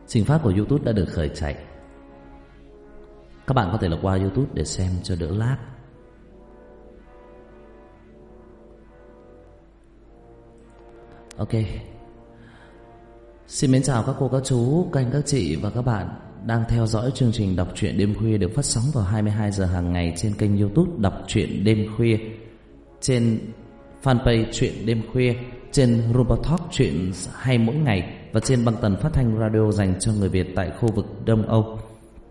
Trình phát của YouTube đã được khởi chạy. Các bạn có thể là qua YouTube để xem cho đỡ lag. Ok. Xin mến chào các cô, các chú, các anh, các chị và các bạn đang theo dõi chương trình Đọc truyện đêm khuya được phát sóng vào 22 giờ hàng ngày trên kênh YouTube Đọc truyện đêm khuya, trên fanpage Truyện đêm khuya, trên Robotalk truyện hay mỗi ngày và trên băng tần phát thanh radio dành cho người Việt tại khu vực Đông Âu.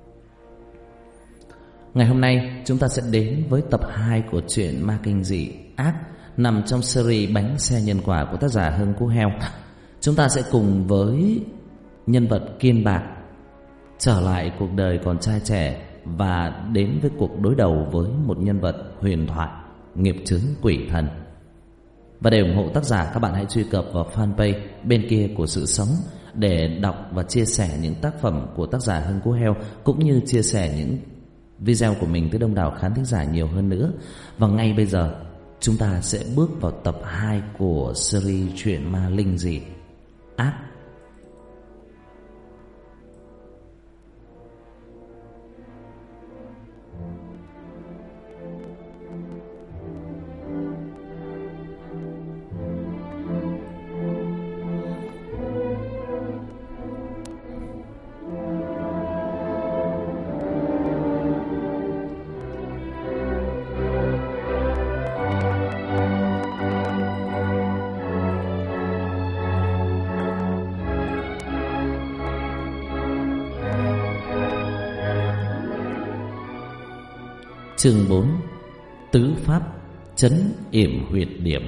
Ngày hôm nay chúng ta sẽ đến với tập 2 của truyện ma kinh dị ác nằm trong series Bánh xe nhân quả của tác giả Hưng Cú Heo. Chúng ta sẽ cùng với nhân vật Kiên Bạc trở lại cuộc đời còn trai trẻ và đến với cuộc đối đầu với một nhân vật huyền thoại nghiệp chướng quỷ thần. Và để ủng hộ tác giả, các bạn hãy truy cập vào fanpage Bên Kia Của Sự Sống để đọc và chia sẻ những tác phẩm của tác giả Hưng Cú Heo, cũng như chia sẻ những video của mình tới đông đảo khán thính giả nhiều hơn nữa. Và ngay bây giờ chúng ta sẽ bước vào tập 2 của series truyện ma linh dị ác. Chương 4. Tứ pháp trấn yểm huyệt điểm.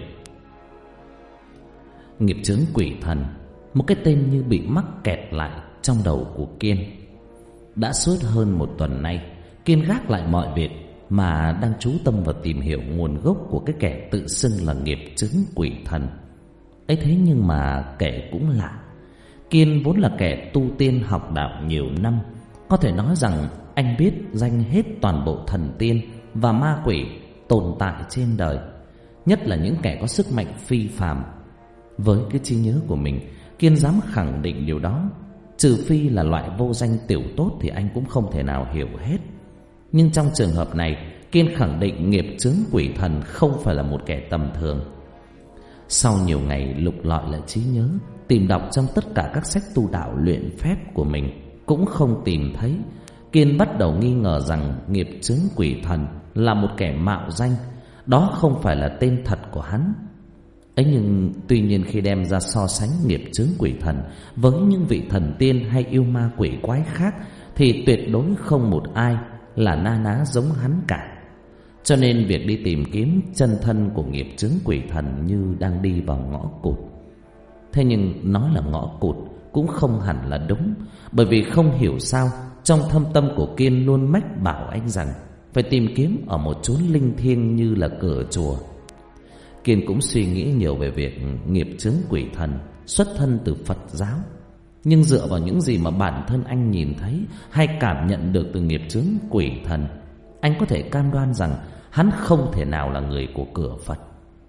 Nghiệp chướng quỷ thần, một cái tên như bị mắc kẹt lại trong đầu của Kiên. Đã suốt hơn một tuần nay, Kiên gác lại mọi việc mà đang chú tâm vào tìm hiểu nguồn gốc của cái kẻ tự xưng là nghiệp chướng quỷ thần ấy. Thế nhưng mà kể cũng lạ, Kiên vốn là kẻ tu tiên học đạo nhiều năm, có thể nói rằng anh biết danh hết toàn bộ thần tiên và ma quỷ tồn tại trên đời, nhất là những kẻ có sức mạnh phi phàm. Với cái trí nhớ của mình, Kiên dám khẳng định điều đó. Trừ phi là loại vô danh tiểu tốt thì anh cũng không thể nào hiểu hết. Nhưng trong trường hợp này, Kiên khẳng định nghiệp chướng quỷ thần không phải là một kẻ tầm thường. Sau nhiều ngày lục lọi lại trí nhớ, tìm đọc trong tất cả các sách tu đạo luyện phép của mình, cũng không tìm thấy. Kiên bắt đầu nghi ngờ rằng nghiệp chướng quỷ thần là một kẻ mạo danh, đó không phải là tên thật của hắn. Ấy nhưng tuy nhiên khi đem ra so sánh nghiệp chướng quỷ thần với những vị thần tiên hay yêu ma quỷ quái khác thì tuyệt đối không một ai là na ná giống hắn cả. Cho nên việc đi tìm kiếm chân thân của nghiệp chướng quỷ thần như đang đi vào ngõ cụt. Thế nhưng nói là ngõ cụt cũng không hẳn là đúng, bởi vì không hiểu sao trong thâm tâm của Kiên luôn mách bảo anh rằng phải tìm kiếm ở một chốn linh thiêng như là cửa chùa. Kiên cũng suy nghĩ nhiều về việc nghiệp chướng quỷ thần xuất thân từ Phật giáo, nhưng dựa vào những gì mà bản thân anh nhìn thấy hay cảm nhận được từ nghiệp chướng quỷ thần, anh có thể cam đoan rằng hắn không thể nào là người của cửa Phật.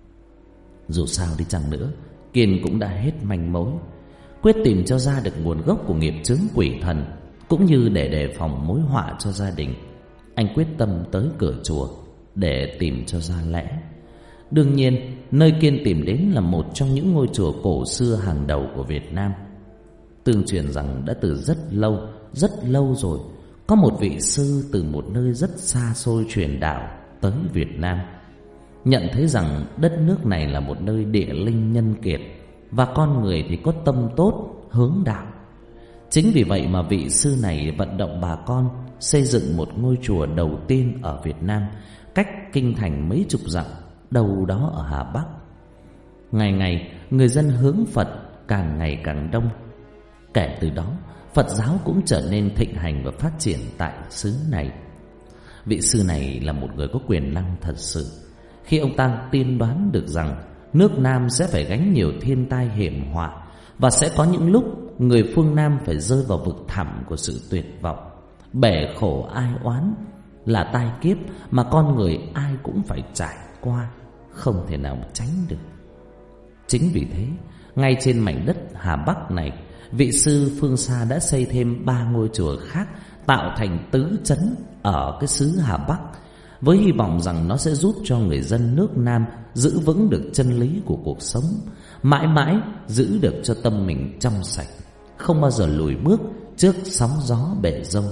Dù sao đi chăng nữa, Kiên cũng đã hết manh mối. Quyết tìm cho ra được nguồn gốc của nghiệp chướng quỷ thần, cũng như để đề phòng mối họa cho gia đình, anh quyết tâm tới cửa chùa để tìm cho ra lẽ. Đương nhiên, nơi Kiên tìm đến là một trong những ngôi chùa cổ xưa hàng đầu của Việt Nam. Tương truyền rằng đã từ rất lâu rồi, có một vị sư từ một nơi rất xa xôi truyền đạo tới Việt Nam, nhận thấy rằng đất nước này là một nơi địa linh nhân kiệt và con người thì có tâm tốt, hướng đạo. Chính vì vậy mà vị sư này vận động bà con xây dựng một ngôi chùa đầu tiên ở Việt Nam, cách kinh thành mấy chục dặm, đâu đó ở Hà Bắc. Ngày ngày người dân hướng Phật càng ngày càng đông. Kể từ đó, Phật giáo cũng trở nên thịnh hành và phát triển tại xứ này. Vị sư này là một người có quyền năng thật sự. Khi ông ta tiên đoán được rằng nước Nam sẽ phải gánh nhiều thiên tai hiểm họa, và sẽ có những lúc người phương Nam phải rơi vào vực thẳm của sự tuyệt vọng, bể khổ ai oán, là tai kiếp mà con người ai cũng phải trải qua, không thể nào tránh được. Chính vì thế, ngay trên mảnh đất Hà Bắc này vị sư phương xa đã xây thêm 3 ngôi chùa khác, tạo thành tứ trấn ở cái xứ Hà Bắc, với hy vọng rằng nó sẽ giúp cho người dân nước Nam giữ vững được chân lý của cuộc sống, mãi mãi giữ được cho tâm mình trong sạch, không bao giờ lùi bước trước sóng gió bể dông.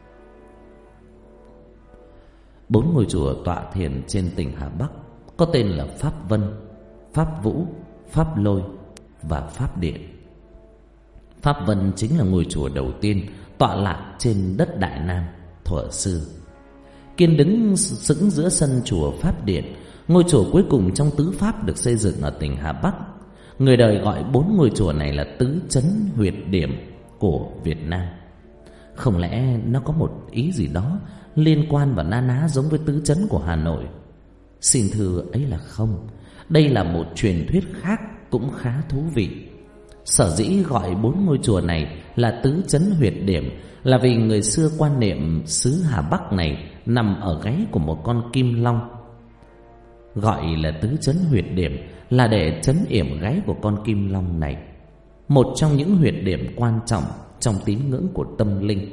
4 ngôi chùa tọa thiền trên tỉnh Hà Bắc có tên là Pháp Vân, Pháp Vũ, Pháp Lôi và Pháp Điện. Pháp Vân chính là ngôi chùa đầu tiên tọa lạc trên đất Đại Nam thuở xưa. Kiên đứng sững giữa sân chùa Pháp Điện, ngôi chùa cuối cùng trong tứ pháp được xây dựng ở tỉnh Hà Bắc. Người đời gọi 4 ngôi chùa này là tứ trấn huyệt điểm của Việt Nam. Không lẽ nó có một ý gì đó liên quan và na ná giống với tứ trấn của Hà Nội? Xin thưa ấy là không. Đây là một truyền thuyết khác cũng khá thú vị. Sở dĩ gọi 4 ngôi chùa này là tứ trấn huyệt điểm là vì người xưa quan niệm xứ Hà Bắc này nằm ở gáy của một con kim long. Gọi là tứ trấn huyệt điểm là để trấn yểm gáy của con kim long này, một trong những huyệt điểm quan trọng trong tín ngưỡng của tâm linh.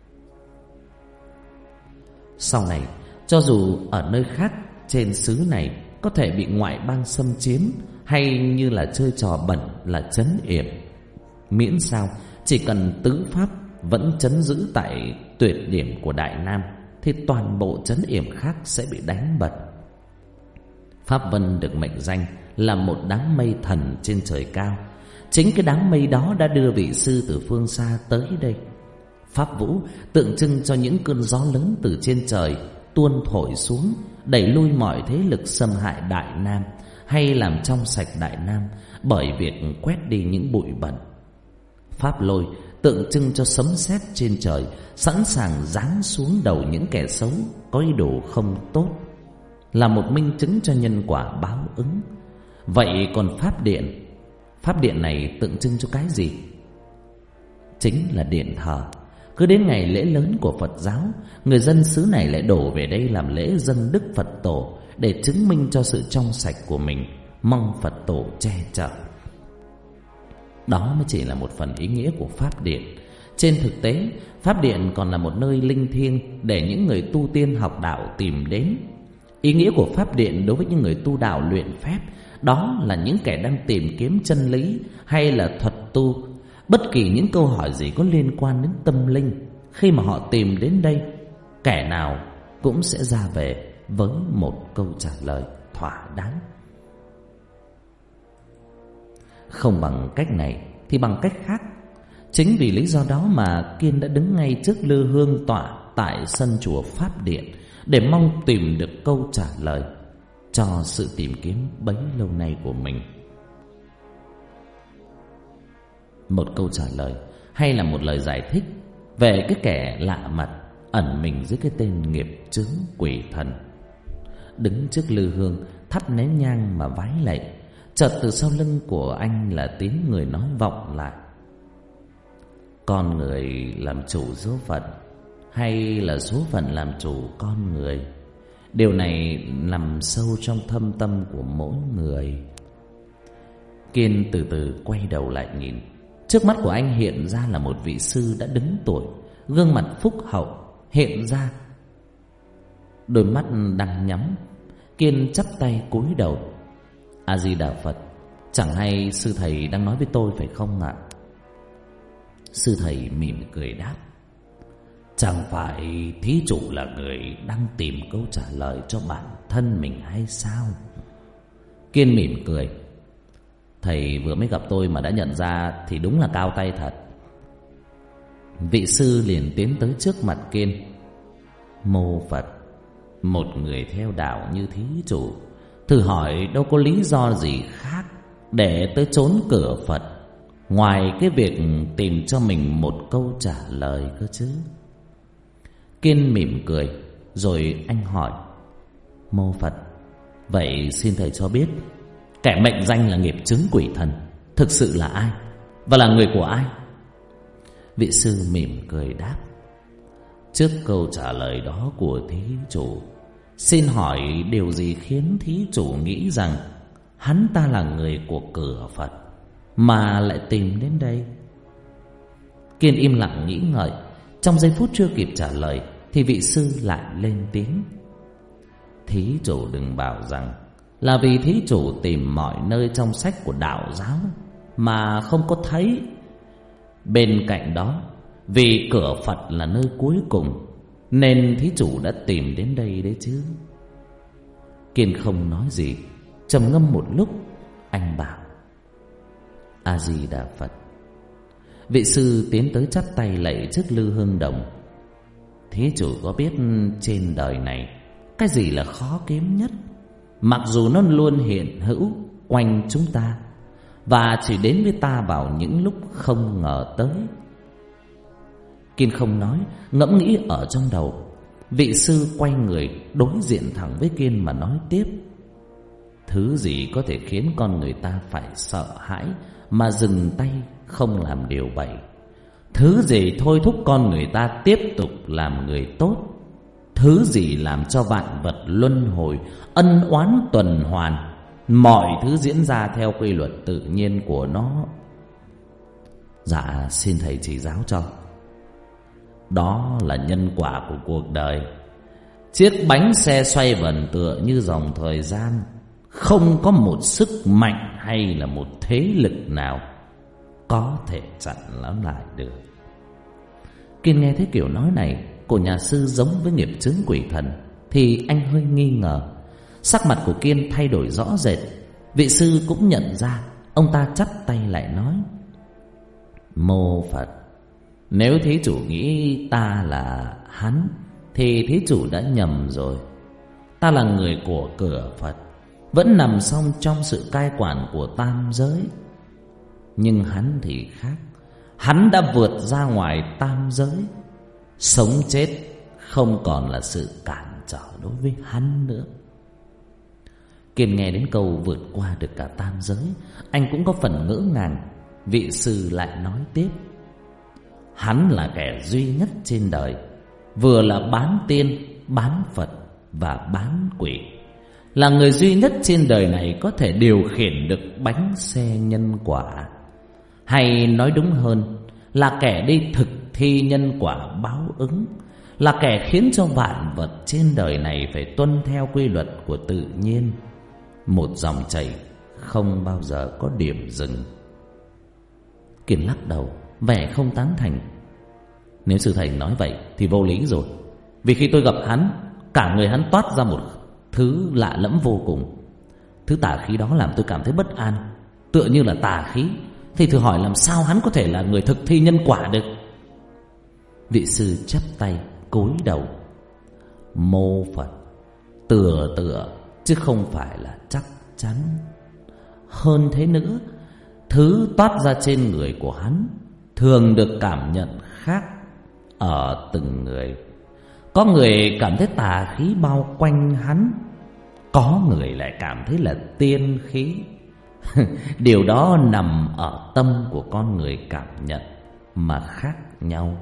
Sau này, cho dù ở nơi khác trên xứ này có thể bị ngoại bang xâm chiếm, hay như là chơi trò bẩn là trấn yểm, miễn sao chỉ cần tứ pháp vẫn trấn giữ tại tuyệt điểm của Đại Nam thì toàn bộ trấn yểm khác sẽ bị đánh bật. Pháp Vân được mệnh danh là một đám mây thần trên trời cao. Chính cái đám mây đó đã đưa vị sư từ phương xa tới đây. Pháp Vũ tượng trưng cho những cơn gió lớn từ trên trời tuôn thổi xuống, đẩy lui mọi thế lực xâm hại Đại Nam hay làm trong sạch Đại Nam bởi việc quét đi những bụi bẩn. Pháp Lôi tượng trưng cho sấm sét trên trời, sẵn sàng giáng xuống đầu những kẻ xấu có ý đồ không tốt, là một minh chứng cho nhân quả báo ứng. Vậy còn Pháp Điện, Pháp Điện này tượng trưng cho cái gì? Chính là điện thờ. Cứ đến ngày lễ lớn của Phật giáo, người dân xứ này lại đổ về đây làm lễ dâng đức Phật tổ để chứng minh cho sự trong sạch của mình, mong Phật tổ che chở. Đó mới chỉ là một phần ý nghĩa của Pháp Điện. Trên thực tế, Pháp Điện còn là một nơi linh thiêng để những người tu tiên học đạo tìm đến. Ý nghĩa của Pháp Điện đối với những người tu đạo luyện phép, đó là những kẻ đang tìm kiếm chân lý hay là thuật tu. Bất kỳ những câu hỏi gì có liên quan đến tâm linh, khi mà họ tìm đến đây, kẻ nào cũng sẽ ra về với một câu trả lời thỏa đáng. Không bằng cách này thì bằng cách khác. Chính vì lý do đó mà Kiên đã đứng ngay trước lư hương tọa tại sân chùa Pháp Điện để mong tìm được câu trả lời cho sự tìm kiếm bấy lâu nay của mình. Một câu trả lời hay là một lời giải thích về cái kẻ lạ mặt ẩn mình dưới cái tên nghiệp chướng quỷ thần. Đứng trước lư hương thắp nén nhang mà vái lạy, chợt từ sau lưng của anh là tiếng người nói vọng lại: con người làm chủ số phận, hay là số phận làm chủ con người? Điều này nằm sâu trong thâm tâm của mỗi người. Kiên từ từ quay đầu lại nhìn. Trước mắt của anh hiện ra là một vị sư đã đứng tuổi, gương mặt phúc hậu hiện ra, đôi mắt đang nhắm. Kiên chắp tay cúi đầu: A Di Đà Phật, chẳng hay sư thầy đang nói với tôi phải không ạ? Sư thầy mỉm cười đáp: chẳng phải thí chủ là người đang tìm câu trả lời cho bản thân mình hay sao? Kiên mỉm cười: thầy vừa mới gặp tôi mà đã nhận ra thì đúng là cao tay thật. Vị sư liền tiến tới trước mặt Kiên: mô Phật, một người theo đạo như thí chủ, thử hỏi đâu có lý do gì khác để tới trốn cửa Phật ngoài cái việc tìm cho mình một câu trả lời cơ chứ? Kiên mỉm cười, rồi anh hỏi: mô Phật, vậy xin thầy cho biết kẻ mệnh danh là nghiệp chướng quỷ thần thực sự là ai, và là người của ai? Vị sư mỉm cười đáp: trước câu trả lời đó của thí chủ, xin hỏi điều gì khiến thí chủ nghĩ rằng hắn ta là người của cửa Phật mà lại tìm đến đây? Kiên im lặng nghĩ ngợi. Trong giây phút chưa kịp trả lời thì vị sư lại lên tiếng: thí chủ đừng bảo rằng là vì thí chủ tìm mọi nơi trong sách của đạo giáo mà không có thấy. Bên cạnh đó, vì cửa Phật là nơi cuối cùng nên thí chủ đã tìm đến đây đấy chứ. Kiên không nói gì, trầm ngâm một lúc, anh bảo: A Di Đà Phật. Vị sư tiến tới chắp tay lạy trước lư hương đồng: thí chủ có biết trên đời này cái gì là khó kiếm nhất, mặc dù nó luôn hiện hữu quanh chúng ta và chỉ đến với ta vào những lúc không ngờ tới? Kiên không nói, ngẫm nghĩ ở trong đầu. Vị sư quay người đối diện thẳng với Kiên mà nói tiếp: thứ gì có thể khiến con người ta phải sợ hãi mà dừng tay không làm điều bậy? Thứ gì thôi thúc con người ta tiếp tục làm người tốt? Thứ gì làm cho vạn vật luân hồi, ân oán tuần hoàn, mọi thứ diễn ra theo quy luật tự nhiên của nó? Dạ xin thầy chỉ giáo cho. Đó là nhân quả của cuộc đời. Chiếc bánh xe xoay vần tựa như dòng thời gian, không có một sức mạnh hay là một thế lực nào có thể chặn nó lại được. Kiên nghe thấy kiểu nói này của nhà sư giống với nghiệp chướng quỷ thần thì anh hơi nghi ngờ. Sắc mặt của Kiên thay đổi rõ rệt. Vị sư cũng nhận ra. Ông ta chắp tay lại nói: mô Phật, nếu thí chủ nghĩ ta là hắn thì thí chủ đã nhầm rồi. Ta là người của cửa Phật, vẫn nằm song trong sự cai quản của tam giới. Nhưng hắn thì khác. Hắn đã vượt ra ngoài tam giới. Sống chết không còn là sự cản trở đối với hắn nữa. Kiên nghe đến câu vượt qua được cả tam giới, anh cũng có phần ngỡ ngàng. Vị sư lại nói tiếp: hắn là kẻ duy nhất trên đời, vừa là bán tiên, bán Phật và bán quỷ. Là người duy nhất trên đời này có thể điều khiển được bánh xe nhân quả. Hay nói đúng hơn là kẻ đi thực thi nhân quả báo ứng. Là kẻ khiến cho vạn vật trên đời này phải tuân theo quy luật của tự nhiên. Một dòng chảy không bao giờ có điểm dừng. Kiên lắc đầu, vẻ không tán thành. Nếu sư thầy nói vậy thì vô lý rồi. Vì khi tôi gặp hắn, cả người hắn toát ra một thứ lạ lẫm vô cùng. Thứ tà khí đó làm tôi cảm thấy bất an, tựa như là tà khí. Thì thử hỏi làm sao hắn có thể là người thực thi nhân quả được? Vị sư chắp tay cúi đầu: mô Phật, tựa chứ không phải là chắc chắn. Hơn thế nữa, thứ toát ra trên người của hắn thường được cảm nhận khác ở từng người. Có người cảm thấy tà khí bao quanh hắn, có người lại cảm thấy là tiên khí. Điều đó nằm ở tâm của con người cảm nhận mà khác nhau.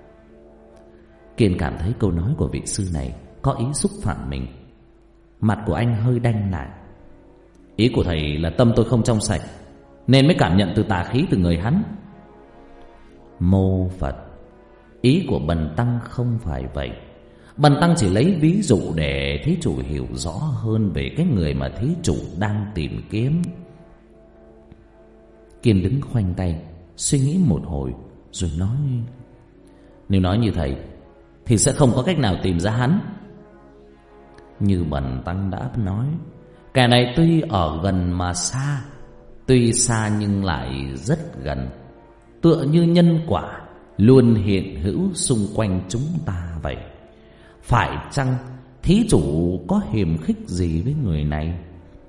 Kiên cảm thấy câu nói của vị sư này có ý xúc phạm mình. Mặt của anh hơi đanh lại. Ý của thầy là tâm tôi không trong sạch nên mới cảm nhận từ tà khí từ người hắn. Mô Phật, ý của bần tăng không phải vậy. Bần tăng chỉ lấy ví dụ để thí chủ hiểu rõ hơn về cái người mà thí chủ đang tìm kiếm. Kiên đứng khoanh tay suy nghĩ một hồi rồi nói: nếu nói như thầy thì sẽ không có cách nào tìm ra hắn. Như bần tăng đã nói, kẻ này tuy ở gần mà xa, tuy xa nhưng lại rất gần, tựa như nhân quả luôn hiện hữu xung quanh chúng ta vậy. Phải chăng thí chủ có hiềm khích gì với người này?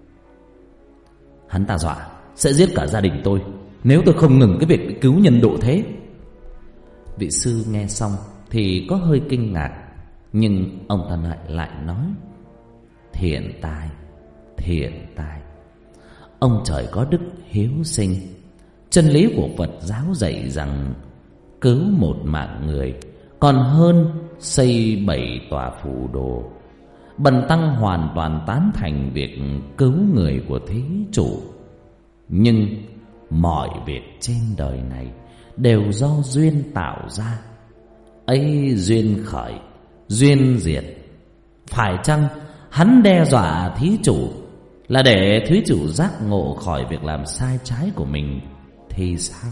Hắn ta dọa sẽ giết cả gia đình tôi nếu tôi không ngừng cái việc cứu nhân độ thế. Vị sư nghe xong thì có hơi kinh ngạc, nhưng ông ta lại nói: thiện tài, ông trời có đức hiếu sinh. Chân lý của Phật giáo dạy rằng cứu một mạng người còn hơn xây 7 tòa phù đồ. Bần tăng hoàn toàn tán thành việc cứu người của thí chủ. Nhưng mọi việc trên đời này đều do duyên tạo ra. Ấy duyên khởi, duyên diệt. Phải chăng hắn đe dọa thí chủ là để thí chủ giác ngộ khỏi việc làm sai trái của mình thì sao?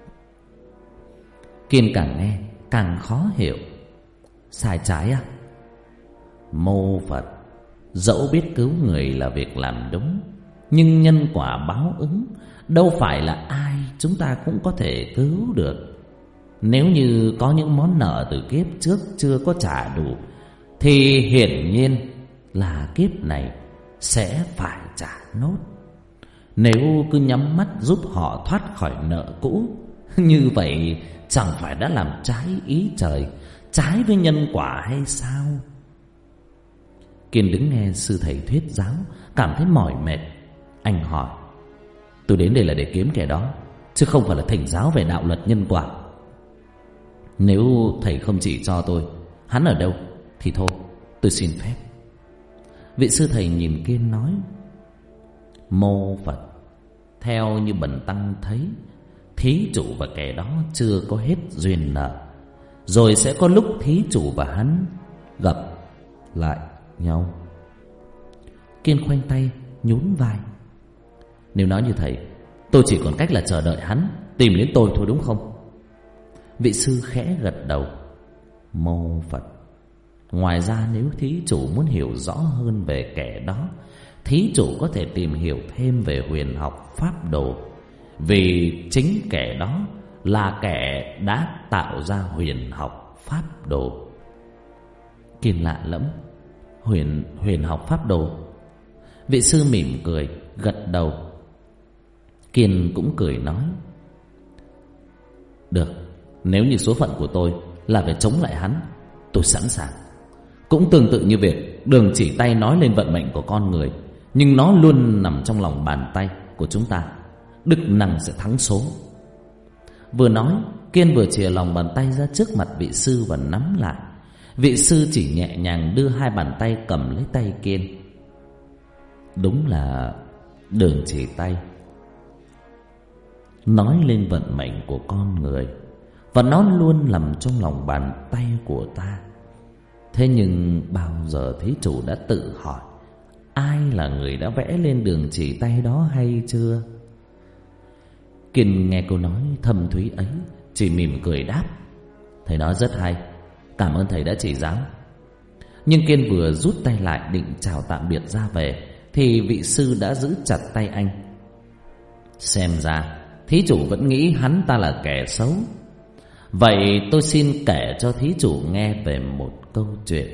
Kiên càng nghe càng khó hiểu. Sai trái à? Mô Phật, dẫu biết cứu người là việc làm đúng, nhưng nhân quả báo ứng đâu phải là ai chúng ta cũng có thể cứu được. Nếu như có những món nợ từ kiếp trước chưa có trả đủ thì hiển nhiên là kiếp này sẽ phải trả nốt. Nếu cứ nhắm mắt giúp họ thoát khỏi nợ cũ, như vậy chẳng phải đã làm trái ý trời, trái với nhân quả hay sao? Kiên đứng nghe sư thầy thuyết giáo, cảm thấy mỏi mệt. Anh hỏi: tôi đến đây là để kiếm kẻ đó, chứ không phải là thỉnh giáo về đạo luật nhân quả. Nếu thầy không chỉ cho tôi hắn ở đâu thì thôi, tôi xin phép. Vị sư thầy nhìn Kiên nói: Mô Phật, theo như bần tăng thấy, thí chủ và kẻ đó chưa có hết duyên nợ, rồi sẽ có lúc thí chủ và hắn gặp lại nhau. Kiên khoanh tay nhún vai: nếu nói như thầy, tôi chỉ còn cách là chờ đợi hắn tìm đến tôi thôi, đúng không? Vị sư khẽ gật đầu: Mô Phật, ngoài ra nếu thí chủ muốn hiểu rõ hơn về kẻ đó, thí chủ có thể tìm hiểu thêm về huyền học pháp đồ, vì chính kẻ đó là kẻ đã tạo ra huyền học pháp đồ. Kiên lạ lẫm: Huyền học pháp đồ? Vị sư mỉm cười gật đầu. Kiên cũng cười nói: được, nếu như số phận của tôi là phải chống lại hắn, tôi sẵn sàng. Cũng tương tự như việc Đường chỉ tay nói lên vận mệnh của con người, nhưng nó luôn nằm trong lòng bàn tay của chúng ta. Đức năng sẽ thắng số. Vừa nói, Kiên vừa chìa lòng bàn tay ra trước mặt vị sư và nắm lại. Vị sư chỉ nhẹ nhàng đưa hai bàn tay cầm lấy tay Kiên. Đúng là Đường chỉ tay nói lên vận mệnh của con người, và nó luôn nằm trong lòng bàn tay của ta. Thế nhưng bao giờ thí chủ đã tự hỏi ai là người đã vẽ lên đường chỉ tay đó hay chưa? Kiên nghe câu nói thâm thúy ấy, chỉ mỉm cười đáp: thầy nói rất hay, cảm ơn thầy đã chỉ giáo. Nhưng Kiên vừa rút tay lại định chào tạm biệt ra về, thì vị sư đã giữ chặt tay anh. Xem ra thí chủ vẫn nghĩ hắn ta là kẻ xấu. Vậy tôi xin kể cho thí chủ nghe về một câu chuyện.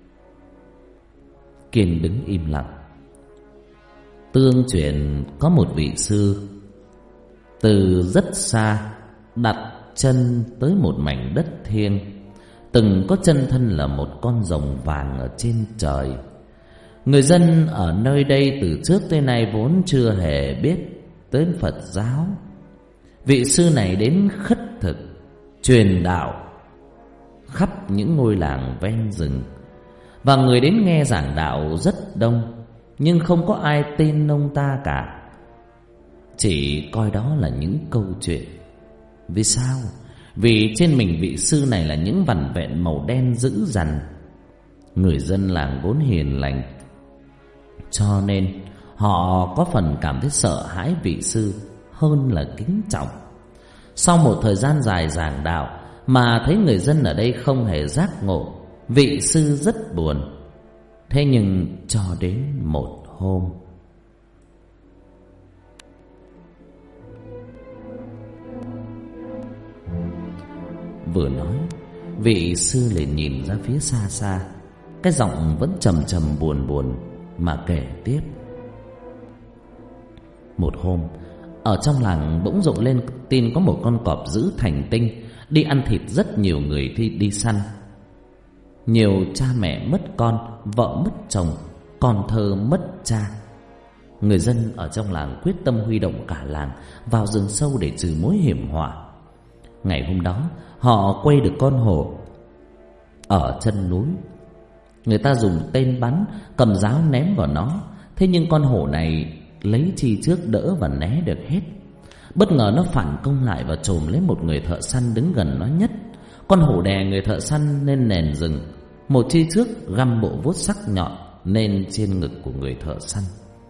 Kiên đứng im lặng. Tương truyền có một vị sư từ rất xa đặt chân tới một mảnh đất thiêng, từng có chân thân là một con rồng vàng ở trên trời. Người dân ở nơi đây từ trước tới nay vốn chưa hề biết tới Phật giáo. Vị sư này đến khất thực, truyền đạo khắp những ngôi làng ven rừng, và người đến nghe giảng đạo rất đông, nhưng không có ai tin ông ta cả, chỉ coi đó là những câu chuyện. Vì sao? Vì trên mình vị sư này là những vằn vẹn màu đen dữ dằn. Người dân làng vốn hiền lành, cho nên họ có phần cảm thấy sợ hãi vị sư hơn là kính trọng. Sau một thời gian dài giảng đạo mà thấy người dân ở đây không hề giác ngộ, vị sư rất buồn. Thế nhưng cho đến một hôm, vừa nói, vị sư liền nhìn ra phía xa xa, cái giọng vẫn trầm trầm buồn buồn mà kể tiếp. Một hôm, ở trong làng bỗng rộ lên tin có một con cọp dữ thành tinh đi ăn thịt rất nhiều người đi săn. Nhiều cha mẹ mất con, vợ mất chồng, con thơ mất cha. Người dân ở trong làng quyết tâm huy động cả làng vào rừng sâu để trừ mối hiểm họa. Ngày hôm đó, họ quay được con hổ ở chân núi. Người ta dùng tên bắn, cầm giáo ném vào nó. Thế nhưng con hổ này lấy chi trước đỡ và né được hết. Bất ngờ nó phản công lại và chồm lấy một người thợ săn đứng gần nó nhất. Con hổ đè người thợ săn lên nền rừng, một chi trước găm bộ vuốt sắc nhọn lên trên ngực của người thợ săn,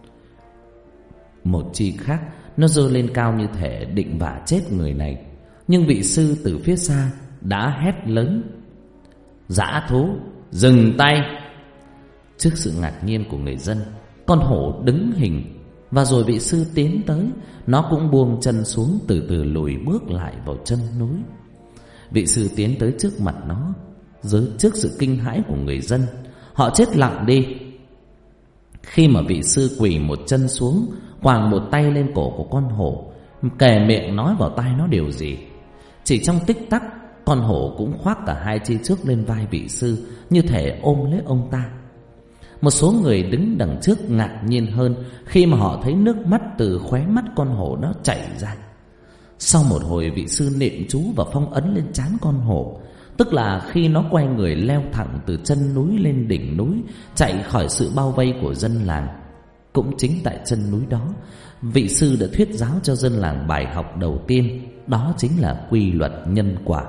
một chi khác nó giơ lên cao như thể định vả chết người này. Nhưng vị sư từ phía xa đã hét lớn: "Dã thú, dừng tay!" Trước sự ngạc nhiên của người dân, con hổ đứng hình, và rồi vị sư tiến tới, nó cũng buông chân xuống, từ từ lùi bước lại vào chân núi. Vị sư tiến tới trước mặt nó, trước sự kinh hãi của người dân, họ chết lặng đi. Khi mà vị sư quỳ một chân xuống, quàng một tay lên cổ của con hổ, kề miệng nói vào tai nó điều gì. Chỉ trong tích tắc, con hổ cũng khoác cả hai chi trước lên vai vị sư, như thể ôm lấy ông ta. Một số người đứng đằng trước ngạc nhiên hơn khi mà họ thấy nước mắt từ khóe mắt con hổ nó chảy ra. Sau một hồi, vị sư niệm chú và phong ấn lên trán con hổ, tức là khi nó quay người leo thẳng từ chân núi lên đỉnh núi, chạy khỏi sự bao vây của dân làng. Cũng chính tại chân núi đó, vị sư đã thuyết giáo cho dân làng bài học đầu tiên, đó chính là quy luật nhân quả.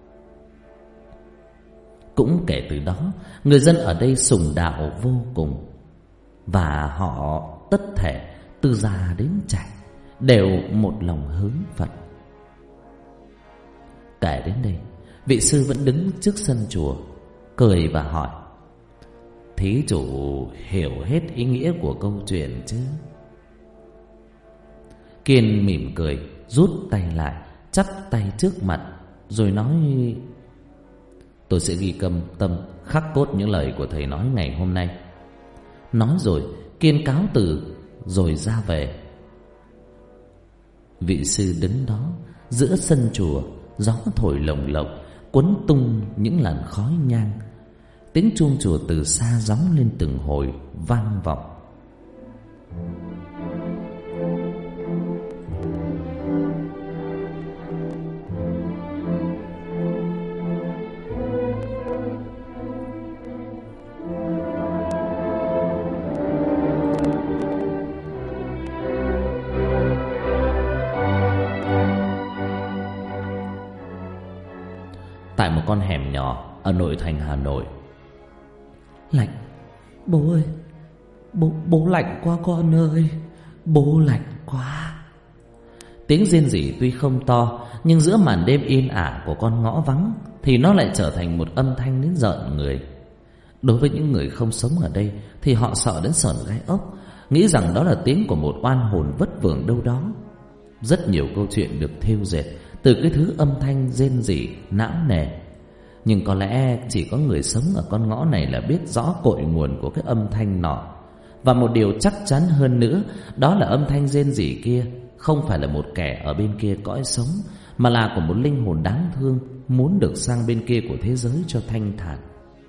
Cũng kể từ đó, người dân ở đây sùng đạo vô cùng, và họ tất thể từ già đến trẻ đều một lòng hướng Phật. Kể đến đây, vị sư vẫn đứng trước sân chùa, cười và hỏi: "Thí chủ hiểu hết ý nghĩa của câu chuyện chứ?" Kiên mỉm cười, rút tay lại, chắp tay trước mặt, rồi nói: "Tôi sẽ ghi tâm khắc cốt những lời của thầy nói ngày hôm nay." Nói rồi Kiên cáo từ rồi ra về. Vị sư đứng đó giữa sân chùa, gió thổi lồng lộng, cuốn tung những làn khói nhang. Tiếng chuông chùa từ xa gióng lên từng hồi vang vọng. Tại một con hẻm nhỏ ở nội thành Hà Nội. "Lạnh, bố ơi, bố lạnh quá con ơi, bố lạnh quá." Tiếng rên rỉ tuy không to, nhưng giữa màn đêm yên ả của con ngõ vắng thì nó lại trở thành một âm thanh đến rợn người. Đối với những người không sống ở đây thì họ sợ đến sởn gai ốc, nghĩ rằng đó là tiếng của một oan hồn vất vưởng đâu đó. Rất nhiều câu chuyện được thêu dệt từ cái thứ âm thanh rên rỉ não nề. Nhưng có lẽ chỉ có người sống ở con ngõ này là biết rõ cội nguồn của cái âm thanh nọ. Và một điều chắc chắn hơn nữa, đó là âm thanh rên rỉ kia không phải là một kẻ ở bên kia cõi sống, mà là của một linh hồn đáng thương muốn được sang bên kia của thế giới cho thanh thản.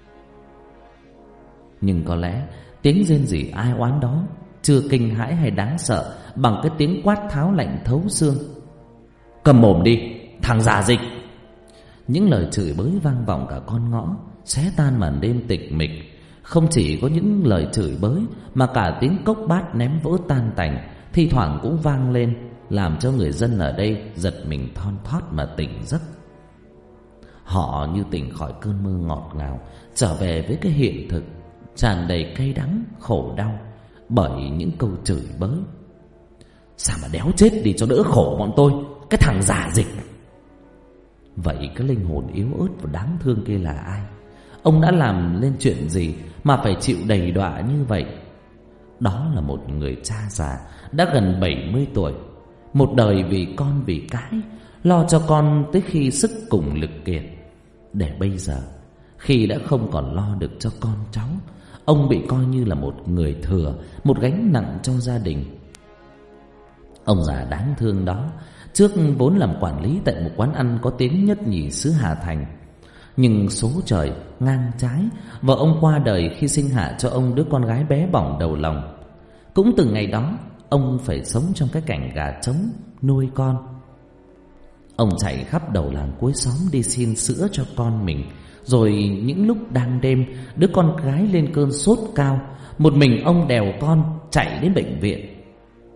Nhưng có lẽ tiếng rên rỉ ai oán đó chưa kinh hãi hay đáng sợ bằng cái tiếng quát tháo lạnh thấu xương: "Cầm mồm đi, thằng già dịch!" Những lời chửi bới vang vọng cả con ngõ, xé tan màn đêm tịch mịch. Không chỉ có những lời chửi bới, mà cả tiếng cốc bát ném vỡ tan tành thi thoảng cũng vang lên, làm cho người dân ở đây giật mình thon thót mà tỉnh giấc. Họ như tỉnh khỏi cơn mơ ngọt ngào, trở về với cái hiện thực tràn đầy cay đắng, khổ đau bởi những câu chửi bới. "Sao mà đéo chết đi cho đỡ khổ bọn tôi, cái thằng già dịch!" Vậy cái linh hồn yếu ớt và đáng thương kia là ai? Ông đã làm lên chuyện gì mà phải chịu đầy đọa như vậy? Đó là một người cha già đã gần 70 tuổi, một đời vì con vì cái, lo cho con tới khi sức cùng lực kiệt. Để bây giờ, khi đã không còn lo được cho con cháu, ông bị coi như là một người thừa, một gánh nặng cho gia đình. Ông già đáng thương đó trước vốn làm quản lý tại một quán ăn có tiếng nhất nhì xứ Hà Thành. Nhưng số trời ngang trái, vợ ông qua đời khi sinh hạ cho ông đứa con gái bé bỏng đầu lòng. Cũng từ ngày đó, ông phải sống trong cái cảnh gà trống nuôi con. Ông chạy khắp đầu làng cuối xóm đi xin sữa cho con mình. Rồi những lúc đang đêm, đứa con gái lên cơn sốt cao, một mình ông đèo con chạy đến bệnh viện.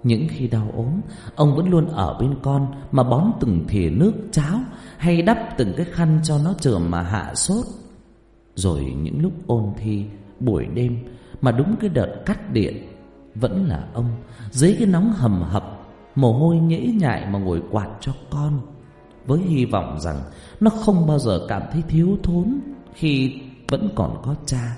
Những khi đau ốm, ông vẫn luôn ở bên con mà bón từng thìa nước cháo, hay đắp từng cái khăn cho nó chườm mà hạ sốt. Rồi những lúc ôn thi buổi đêm mà đúng cái đợt cắt điện, vẫn là ông dưới cái nóng hầm hập, mồ hôi nhễ nhại mà ngồi quạt cho con, với hy vọng rằng nó không bao giờ cảm thấy thiếu thốn khi vẫn còn có cha.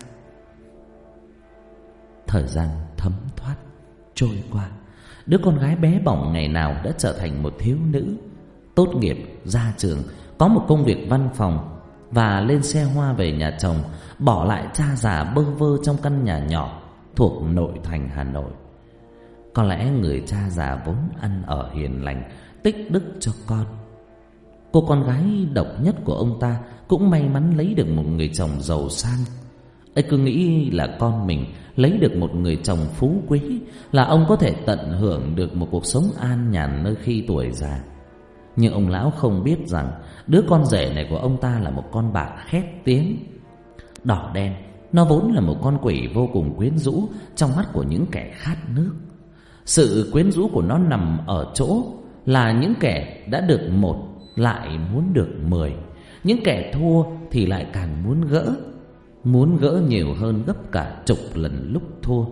Thời gian thấm thoát trôi qua, đứa con gái bé bỏng ngày nào đã trở thành một thiếu nữ, tốt nghiệp ra trường, có một công việc văn phòng và lên xe hoa về nhà chồng, bỏ lại cha già bơ vơ trong căn nhà nhỏ thuộc nội thành Hà Nội. Có lẽ người cha già vốn ăn ở hiền lành, tích đức cho con. Cô con gái độc nhất của ông ta cũng may mắn lấy được một người chồng giàu sang. Ấy cứ nghĩ là con mình lấy được một người chồng phú quý là ông có thể tận hưởng được một cuộc sống an nhàn nơi khi tuổi già. Nhưng ông lão không biết rằng đứa con rể này của ông ta là một con bạc khét tiếng. Đỏ đen, nó vốn là một con quỷ vô cùng quyến rũ trong mắt của những kẻ khát nước. Sự quyến rũ của nó nằm ở chỗ là những kẻ đã được một lại muốn được 10, những kẻ thua thì lại càng muốn gỡ nhiều hơn gấp cả chục lần lúc thua.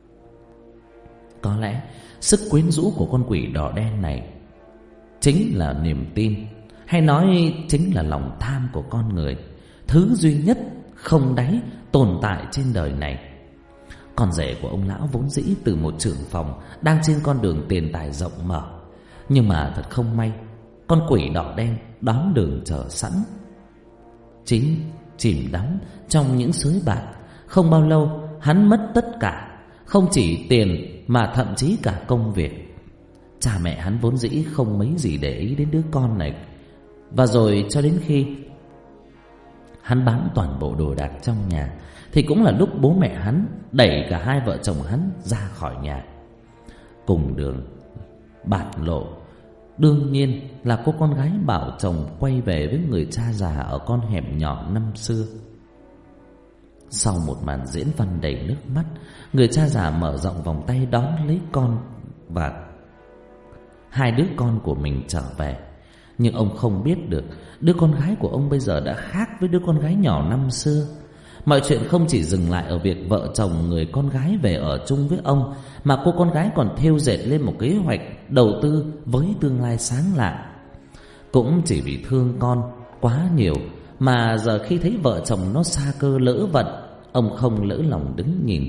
Có lẽ sức quyến rũ của con quỷ đỏ đen này chính là niềm tin, hay nói chính là lòng tham của con người, thứ duy nhất không đáy tồn tại trên đời này. Con rể của ông lão vốn dĩ từ một trưởng phòng đang trên con đường tiền tài rộng mở, nhưng mà thật không may, con quỷ đỏ đen đón đường chờ sẵn. Chính chìm đắm trong những xới bạc, không bao lâu hắn mất tất cả, không chỉ tiền mà thậm chí cả công việc. Cha mẹ hắn vốn dĩ không mấy gì để ý đến đứa con này, và rồi cho đến khi hắn bán toàn bộ đồ đạc trong nhà thì cũng là lúc bố mẹ hắn đẩy cả hai vợ chồng hắn ra khỏi nhà. Cùng đường bạt lộ, đương nhiên là cô con gái bảo chồng quay về với người cha già ở con hẻm nhỏ năm xưa. Sau một màn diễn văn đầy nước mắt, người cha già mở rộng vòng tay đón lấy con và hai đứa con của mình trở về. Nhưng ông không biết được đứa con gái của ông bây giờ đã khác với đứa con gái nhỏ năm xưa. Mọi chuyện không chỉ dừng lại ở việc vợ chồng người con gái về ở chung với ông, mà cô con gái còn thêu dệt lên một kế hoạch đầu tư với tương lai sáng lạ. Cũng chỉ vì thương con quá nhiều mà giờ khi thấy vợ chồng nó sa cơ lỡ vận, ông không lỡ lòng đứng nhìn.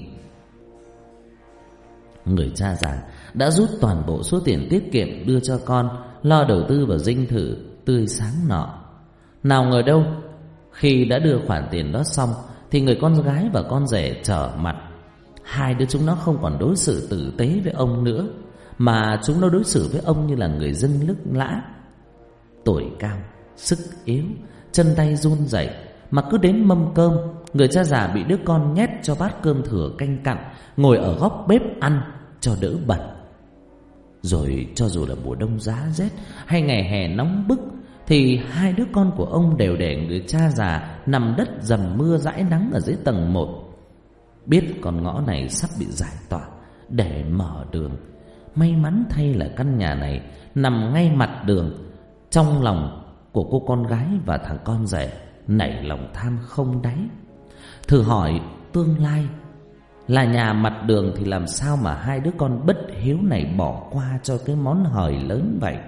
Người cha già đã rút toàn bộ số tiền tiết kiệm đưa cho con lo đầu tư vào dinh thự tươi sáng nọ. Nào ngờ đâu, khi đã đưa khoản tiền đó xong thì người con gái và con rể trở mặt. Hai đứa chúng nó không còn đối xử tử tế với ông nữa, mà chúng nó đối xử với ông như là người dân lức lã. Tuổi cao, sức yếu, chân tay run rẩy, mà cứ đến mâm cơm, người cha già bị đứa con nhét cho bát cơm thừa canh cặn, ngồi ở góc bếp ăn cho đỡ bẩn. Rồi cho dù là mùa đông giá rét hay ngày hè nóng bức thì hai đứa con của ông đều để người cha già nằm đất dầm mưa dãi nắng ở dưới tầng 1. Biết con ngõ này sắp bị giải tỏa để mở đường. May mắn thay là căn nhà này nằm ngay mặt đường. Trong lòng của cô con gái và thằng con rể nảy lòng tham không đáy. Thử hỏi tương lai là nhà mặt đường thì làm sao mà hai đứa con bất hiếu này bỏ qua cho cái món hời lớn vậy.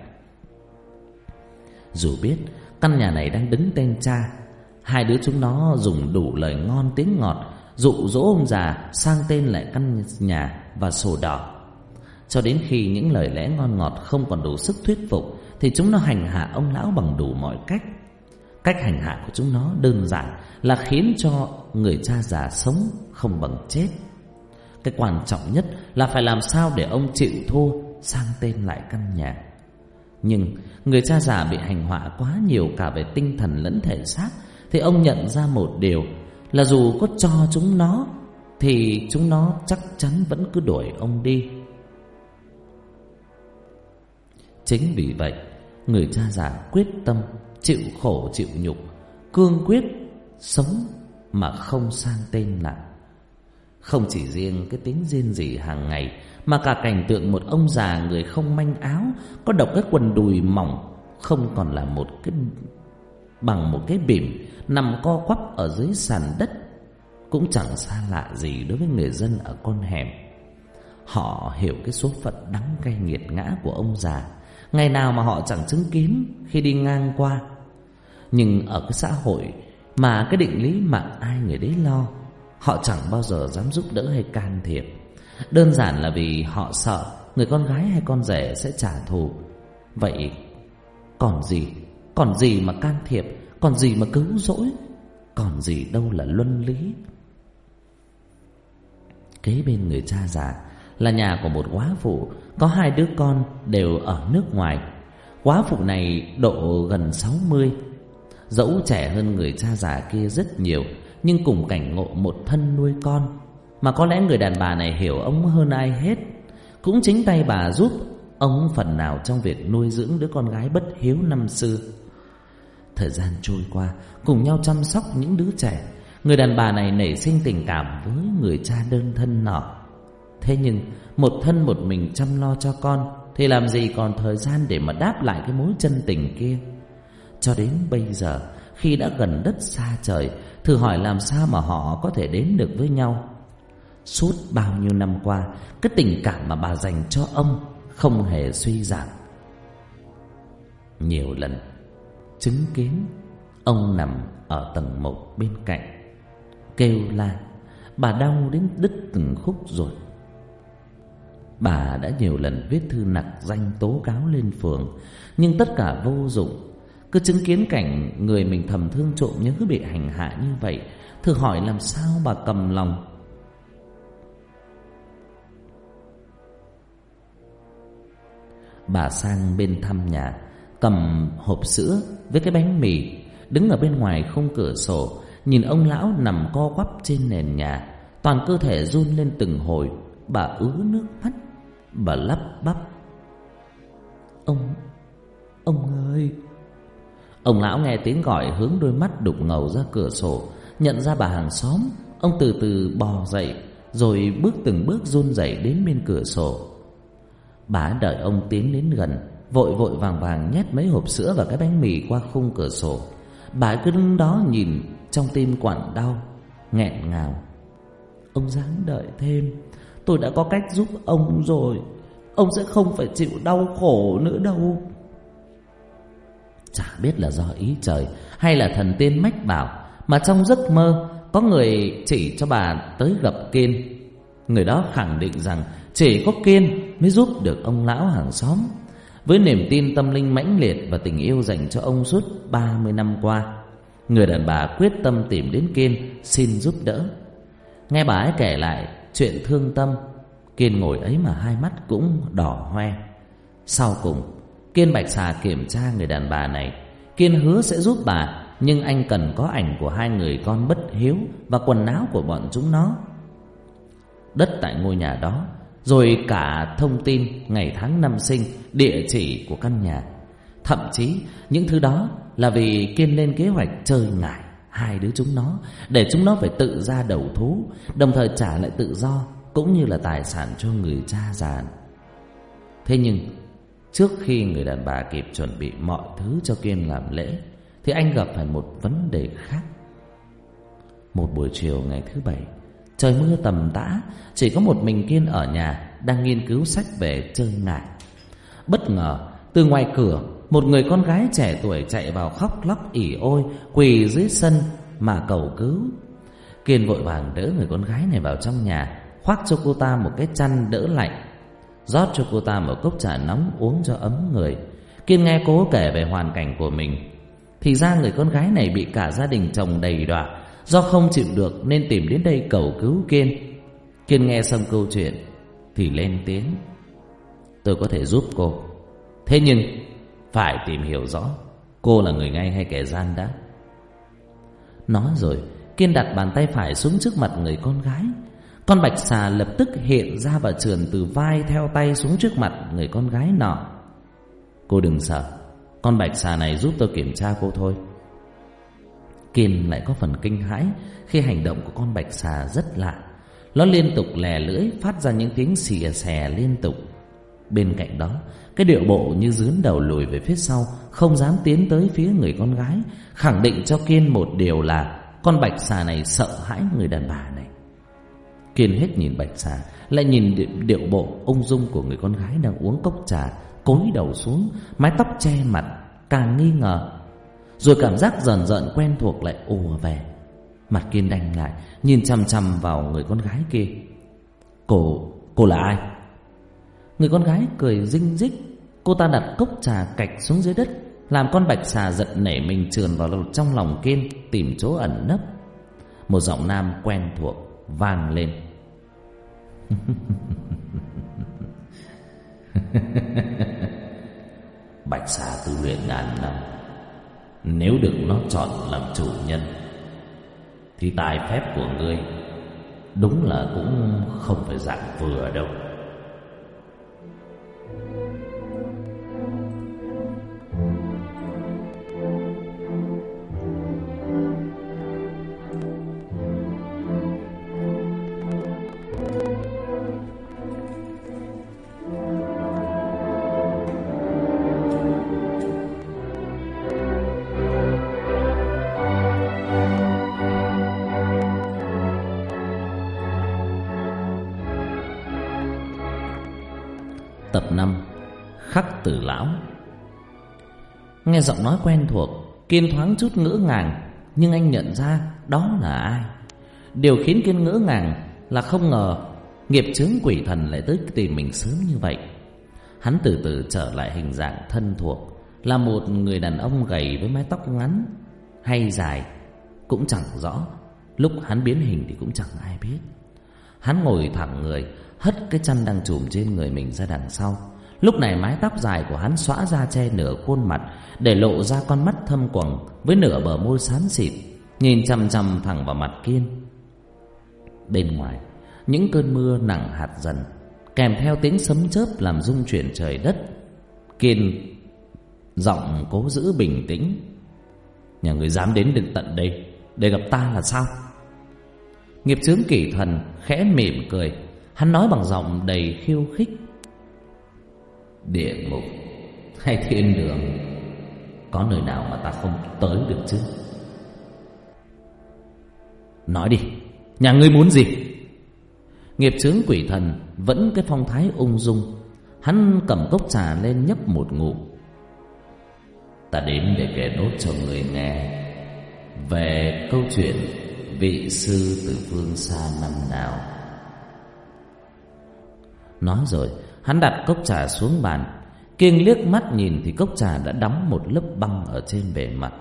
Dù biết căn nhà này đang đứng tên cha, hai đứa chúng nó dùng đủ lời ngon tiếng ngọt dụ dỗ ông già sang tên lại căn nhà và sổ đỏ. Cho đến khi những lời lẽ ngon ngọt không còn đủ sức thuyết phục thì chúng nó hành hạ ông lão bằng đủ mọi cách. Cách hành hạ của chúng nó đơn giản là khiến cho người cha già sống không bằng chết. Cái quan trọng nhất là phải làm sao để ông chịu thua sang tên lại căn nhà. Nhưng người cha già bị hành hạ quá nhiều cả về tinh thần lẫn thể xác, thì ông nhận ra một điều là dù có cho chúng nó thì chúng nó chắc chắn vẫn cứ đuổi ông đi. Chính vì vậy, người cha già quyết tâm chịu khổ chịu nhục, cương quyết sống mà không sang tên lại. Không chỉ riêng cái tiếng rên rỉ hàng ngày, mà cả cảnh tượng một ông già người không manh áo, có độc cái quần đùi mỏng, không còn là một cái bằng một cái bỉm, nằm co quắp ở dưới sàn đất, cũng chẳng xa lạ gì đối với người dân ở con hẻm. Họ hiểu cái số phận đắng cay nghiệt ngã của ông già, ngày nào mà họ chẳng chứng kiến khi đi ngang qua. Nhưng ở cái xã hội mà cái định lý mạng ai người đấy lo, họ chẳng bao giờ dám giúp đỡ hay can thiệp. Đơn giản là vì họ sợ người con gái hay con rể sẽ trả thù. Vậy còn gì mà can thiệp, còn gì mà cứu rỗi, còn gì đâu là luân lý. Kế bên người cha già là nhà của một góa phụ, có 2 đứa con đều ở nước ngoài. Góa phụ này độ gần 60, dẫu trẻ hơn người cha già kia rất nhiều, nhưng cùng cảnh ngộ một thân nuôi con, mà có lẽ người đàn bà này hiểu ông hơn ai hết. Cũng chính tay bà giúp ông phần nào trong việc nuôi dưỡng đứa con gái bất hiếu năm xưa. Thời gian trôi qua, cùng nhau chăm sóc những đứa trẻ, người đàn bà này nảy sinh tình cảm với người cha đơn thân nọ. Thế nhưng một thân một mình chăm lo cho con thì làm gì còn thời gian để mà đáp lại cái mối chân tình kia. Cho đến bây giờ, khi đã gần đất xa trời, thử hỏi làm sao mà họ có thể đến được với nhau. Suốt bao nhiêu năm qua, cái tình cảm mà bà dành cho ông không hề suy giảm. Nhiều lần chứng kiến ông nằm ở tầng 1 bên cạnh, kêu la, bà đau đến đứt từng khúc ruột. Bà đã nhiều lần viết thư nặc danh tố cáo lên phường, nhưng tất cả vô dụng. Cứ chứng kiến cảnh người mình thầm thương trộm nhớ cứ bị hành hạ như vậy, thử hỏi làm sao bà cầm lòng. Bà sang bên thăm nhà, cầm hộp sữa với cái bánh mì, đứng ở bên ngoài khung cửa sổ, nhìn ông lão nằm co quắp trên nền nhà, toàn cơ thể run lên từng hồi. Bà ứa nước mắt, bà lắp bắp: Ông ơi. Ông lão nghe tiếng gọi, hướng đôi mắt đục ngầu ra cửa sổ, nhận ra bà hàng xóm. Ông từ từ bò dậy, rồi bước từng bước run rẩy đến bên cửa sổ. Bà đợi ông tiến đến gần, vội vội vàng vàng nhét mấy hộp sữa và cái bánh mì qua khung cửa sổ. Bà cứ đứng đó nhìn, trong tim quặn đau, nghẹn ngào: Ông ráng đợi thêm, tôi đã có cách giúp ông rồi, ông sẽ không phải chịu đau khổ nữa đâu. Chả biết là do ý trời hay là thần tiên mách bảo, mà trong giấc mơ có người chỉ cho bà tới gặp Kiên. Người đó khẳng định rằng chỉ có Kiên mới giúp được ông lão hàng xóm. Với niềm tin tâm linh mãnh liệt và tình yêu dành cho ông suốt 30 năm qua, người đàn bà quyết tâm tìm đến Kiên xin giúp đỡ. Nghe bà ấy kể lại chuyện thương tâm, Kiên ngồi ấy mà hai mắt cũng đỏ hoe. Sau cùng Kiên bạch xà kiểm tra người đàn bà này. Kiên hứa sẽ giúp bà, nhưng anh cần có ảnh của 2 người con bất hiếu và quần áo của bọn chúng nó, đất tại ngôi nhà đó, rồi cả thông tin ngày tháng năm sinh, địa chỉ của căn nhà. Thậm chí những thứ đó là vì Kiên lên kế hoạch chơi ngải 2 đứa chúng nó, để chúng nó phải tự ra đầu thú, đồng thời trả lại tự do cũng như là tài sản cho người cha già. Thế nhưng trước khi người đàn bà kịp chuẩn bị mọi thứ cho Kiên làm lễ, thì anh gặp phải một vấn đề khác. Một buổi chiều ngày thứ Bảy, trời mưa tầm tã, chỉ có một mình Kiên ở nhà đang nghiên cứu sách về chơi ngải. Bất ngờ từ ngoài cửa, một người con gái trẻ tuổi chạy vào khóc lóc ỉ ôi, quỳ dưới sân mà cầu cứu. Kiên vội vàng đỡ người con gái này vào trong nhà, khoác cho cô ta một cái chăn đỡ lạnh, rót cho cô ta một cốc trà nóng uống cho ấm người. Kiên nghe cô kể về hoàn cảnh của mình. Thì ra người con gái này bị cả gia đình chồng đầy đọa, do không chịu được nên tìm đến đây cầu cứu Kiên. Kiên nghe xong câu chuyện thì lên tiếng: Tôi có thể giúp cô, thế nhưng phải tìm hiểu rõ cô là người ngay hay kẻ gian đã. Nói rồi Kiên đặt bàn tay phải xuống trước mặt người con gái. Con bạch xà lập tức hiện ra và trườn từ vai theo tay xuống trước mặt người con gái nọ. Cô đừng sợ, con bạch xà này giúp tôi kiểm tra cô thôi. Kiên lại có phần kinh hãi khi hành động của con bạch xà rất lạ. Nó liên tục lè lưỡi, phát ra những tiếng xì xè liên tục. Bên cạnh đó, cái điệu bộ như dướn đầu lùi về phía sau, không dám tiến tới phía người con gái, khẳng định cho Kiên một điều là con bạch xà này sợ hãi người đàn bà này. Kiên hết nhìn bạch xà, lại nhìn điệu bộ ung dung của người con gái đang uống cốc trà, cúi đầu xuống, mái tóc che mặt, càng nghi ngờ. Rồi cảm giác rờn rợn quen thuộc lại ùa về. Mặt Kiên đanh lại, nhìn chằm chằm vào người con gái kia. Cô là ai? Người con gái cười rinh rích. Cô ta đặt cốc trà cạch xuống dưới đất, làm con bạch xà giật nảy mình trườn vào trong lòng Kiên, tìm chỗ ẩn nấp. Một giọng nam quen thuộc vang lên. Bạch xà tu luyện ngàn năm, nếu được nó chọn làm chủ nhân thì tài phép của ngươi đúng là cũng không phải dạng vừa đâu. Tập 5 Khắc Tử Lão. Nghe giọng nói quen thuộc, Kiên thoáng chút ngỡ ngàng, nhưng anh nhận ra đó là ai. Điều khiến Kiên ngỡ ngàng là không ngờ nghiệp chướng quỷ thần lại tới tìm mình sớm như vậy. Hắn từ từ trở lại hình dạng thân thuộc, là một người đàn ông gầy với mái tóc ngắn hay dài cũng chẳng rõ. Lúc hắn biến hình thì cũng chẳng ai biết. Hắn ngồi thẳng người, hất cái chăn đang trùm trên người mình ra đằng sau. Lúc này mái tóc dài của hắn xõa ra che nửa khuôn mặt, để lộ ra con mắt thâm quầng với nửa bờ môi xám xịt, nhìn chằm chằm thẳng vào mặt Kiên. Bên ngoài, những cơn mưa nặng hạt dần, kèm theo tiếng sấm chớp làm rung chuyển trời đất. Kiên giọng cố giữ bình tĩnh. Nhà người dám đến tận đây để gặp ta là sao? Nghiệp chướng kỷ thần khẽ mỉm cười. Hắn nói bằng giọng đầy khiêu khích. Địa ngục hay thiên đường, có nơi nào mà ta không tới được chứ? Nói đi, nhà ngươi muốn gì? Nghiệp chướng quỷ thần vẫn cái phong thái ung dung. Hắn cầm cốc trà lên nhấp một ngụm. Ta đến để kể nốt cho người nghe về câu chuyện vị sư từ phương xa năm nào. Nói rồi, hắn đặt cốc trà xuống bàn. Kiên liếc mắt nhìn thì cốc trà đã đóng một lớp băng ở trên bề mặt.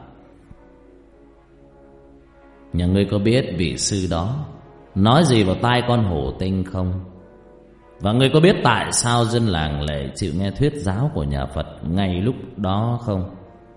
Nhà ngươi có biết vị sư đó nói gì vào tai con hổ tinh không? Và ngươi có biết tại sao dân làng lại chịu nghe thuyết giáo của nhà Phật ngay lúc đó không?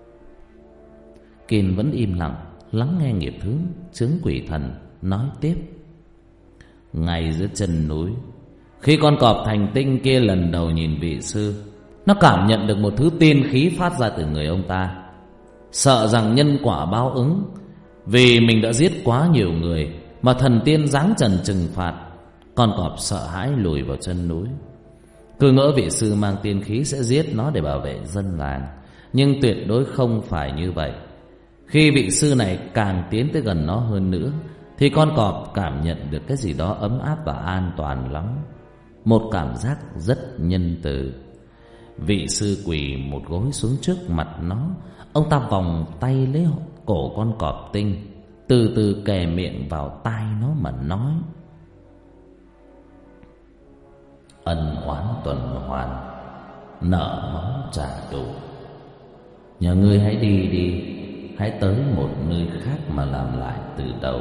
Kiên vẫn im lặng lắng nghe nghiệp chướng quỷ thần nói tiếp. Ngay dưới chân núi, khi con cọp thành tinh kia lần đầu nhìn vị sư, nó cảm nhận được một thứ tiên khí phát ra từ người ông ta. Sợ rằng nhân quả báo ứng, vì mình đã giết quá nhiều người mà thần tiên giáng trần trừng phạt. Con cọp sợ hãi lùi vào chân núi, cứ ngỡ vị sư mang tiên khí sẽ giết nó để bảo vệ dân làng. Nhưng tuyệt đối không phải như vậy. Khi vị sư này càng tiến tới gần nó hơn nữa, thì con cọp cảm nhận được cái gì đó ấm áp và an toàn lắm. Một cảm giác rất nhân từ. Vị sư quỳ một gối xuống trước mặt nó. Ông ta vòng tay lấy cổ con cọp tinh, từ từ kề miệng vào tai nó mà nói. Ân oán tuần hoàn, nợ máu trả thù. Nhà ngươi hãy đi đi, hãy tới một nơi khác mà làm lại từ đầu.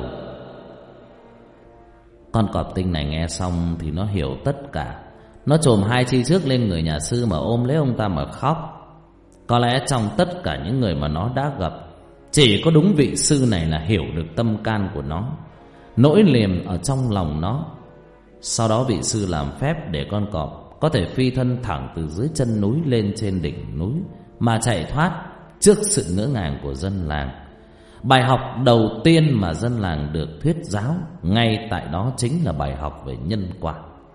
Con cọp tinh này nghe xong thì nó hiểu tất cả. Nó chồm hai chi trước lên người nhà sư mà ôm lấy ông ta mà khóc. Có lẽ trong tất cả những người mà nó đã gặp, chỉ có đúng vị sư này là hiểu được tâm can của nó, nỗi niềm ở trong lòng nó. Sau đó vị sư làm phép để con cọp có thể phi thân thẳng từ dưới chân núi lên trên đỉnh núi mà chạy thoát trước sự ngỡ ngàng của dân làng. Bài học đầu tiên mà dân làng được thuyết giáo ngay tại đó chính là bài học về nhân quả.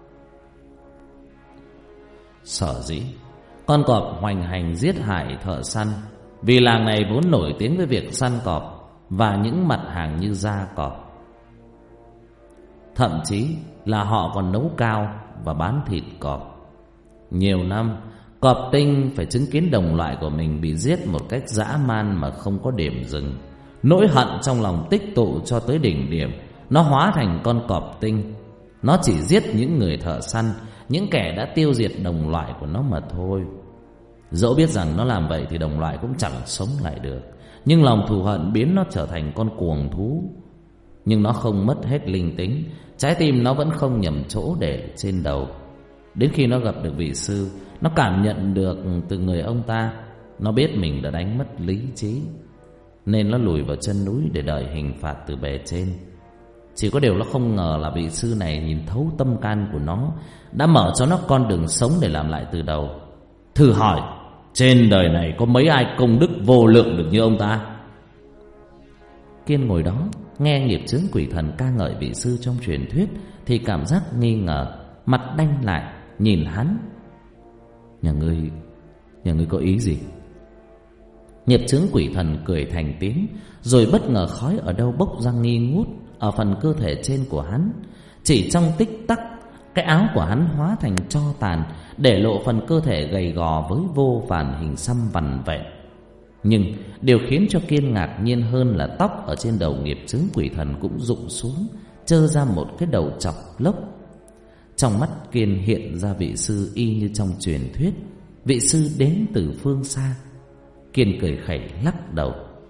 Sở dĩ con cọp hoành hành giết hại thợ săn vì làng này vốn nổi tiếng với việc săn cọp và những mặt hàng như da cọp. Thậm chí là họ còn nấu cao và bán thịt cọp. Nhiều năm, cọp tinh phải chứng kiến đồng loại của mình bị giết một cách dã man mà không có điểm dừng. Nỗi hận trong lòng tích tụ cho tới đỉnh điểm, nó hóa thành con cọp tinh. Nó chỉ giết những người thợ săn, những kẻ đã tiêu diệt đồng loại của nó mà thôi. Dẫu biết rằng nó làm vậy thì đồng loại cũng chẳng sống lại được, nhưng lòng thù hận biến nó trở thành con cuồng thú. Nhưng nó không mất hết linh tính, trái tim nó vẫn không nhầm chỗ để trên đầu. Đến khi nó gặp được vị sư, nó cảm nhận được từ người ông ta, nó biết mình đã đánh mất lý trí, nên nó lùi vào chân núi để đợi hình phạt từ bề trên. Chỉ có điều nó không ngờ là vị sư này nhìn thấu tâm can của nó, đã mở cho nó con đường sống để làm lại từ đầu. Thử hỏi, trên đời này có mấy ai công đức vô lượng được như ông ta? Kiên ngồi đó nghe nghiệp chướng quỷ thần ca ngợi vị sư trong truyền thuyết thì cảm giác nghi ngờ, mặt đanh lại nhìn hắn. Nhà ngươi có ý gì? Nghiệp chướng quỷ thần cười thành tiếng, rồi bất ngờ khói ở đâu bốc ra nghi ngút ở phần cơ thể trên của hắn. Chỉ trong tích tắc, cái áo của hắn hóa thành tro tàn, để lộ phần cơ thể gầy gò với vô vàn hình xăm vằn vẹn. Nhưng điều khiến cho Kiên ngạc nhiên hơn là tóc ở trên đầu nghiệp chướng quỷ thần cũng rụng xuống, trơ ra một cái đầu chọc lốc. Trong mắt Kiên hiện ra vị sư y như trong truyền thuyết, vị sư đến từ phương xa. Kiên cười khẩy lắc đầu.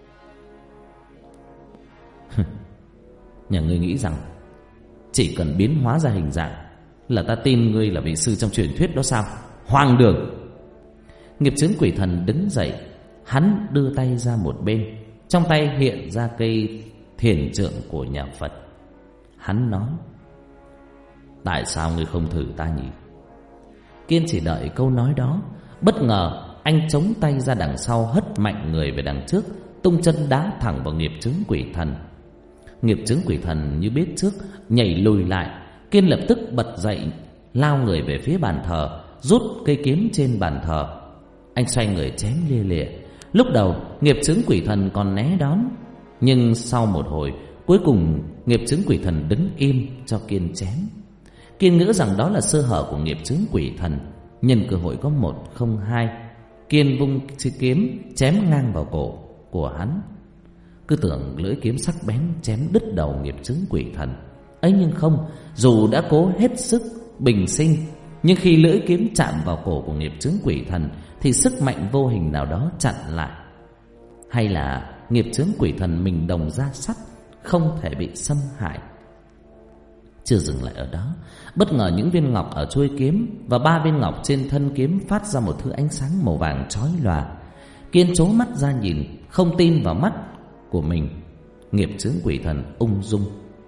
Nhà ngươi nghĩ rằng chỉ cần biến hóa ra hình dạng là ta tin ngươi là vị sư trong truyền thuyết đó sao? Hoang đường! Nghiệp chướng quỷ thần đứng dậy, hắn đưa tay ra một bên, trong tay hiện ra cây thiền trượng của nhà Phật. Hắn nói: tại sao ngươi không thử ta nhỉ? Kiên chỉ đợi câu nói đó, bất ngờ anh chống tay ra đằng sau, hất mạnh người về đằng trước, tung chân đá thẳng vào nghiệp chướng quỷ thần. Nghiệp chướng quỷ thần như biết trước, nhảy lùi lại. Kiên lập tức bật dậy, lao người về phía bàn thờ, rút cây kiếm trên bàn thờ. Anh xoay người chém lia lịa. Lúc đầu nghiệp chướng quỷ thần còn né đón, nhưng sau một hồi, cuối cùng nghiệp chướng quỷ thần đứng im cho Kiên chém. Kiên ngỡ rằng đó là sơ hở của nghiệp chướng quỷ thần. Nhân cơ hội có một không hai, Kiên vung kiếm chém ngang vào cổ của hắn. Cứ tưởng lưỡi kiếm sắc bén chém đứt đầu nghiệp chướng quỷ thần ấy, nhưng không. Dù đã cố hết sức bình sinh, nhưng khi lưỡi kiếm chạm vào cổ của nghiệp chướng quỷ thần thì sức mạnh vô hình nào đó chặn lại. Hay là nghiệp chướng quỷ thần mình đồng ra sắt, không thể bị xâm hại. Chưa dừng lại ở đó, bất ngờ những viên ngọc ở chuôi kiếm và 3 viên ngọc trên thân kiếm phát ra một thứ ánh sáng màu vàng chói lòa. Kiên trố mắt ra nhìn, không tin vào mắt của mình. Nghiệp chướng quỷ thần ung dung: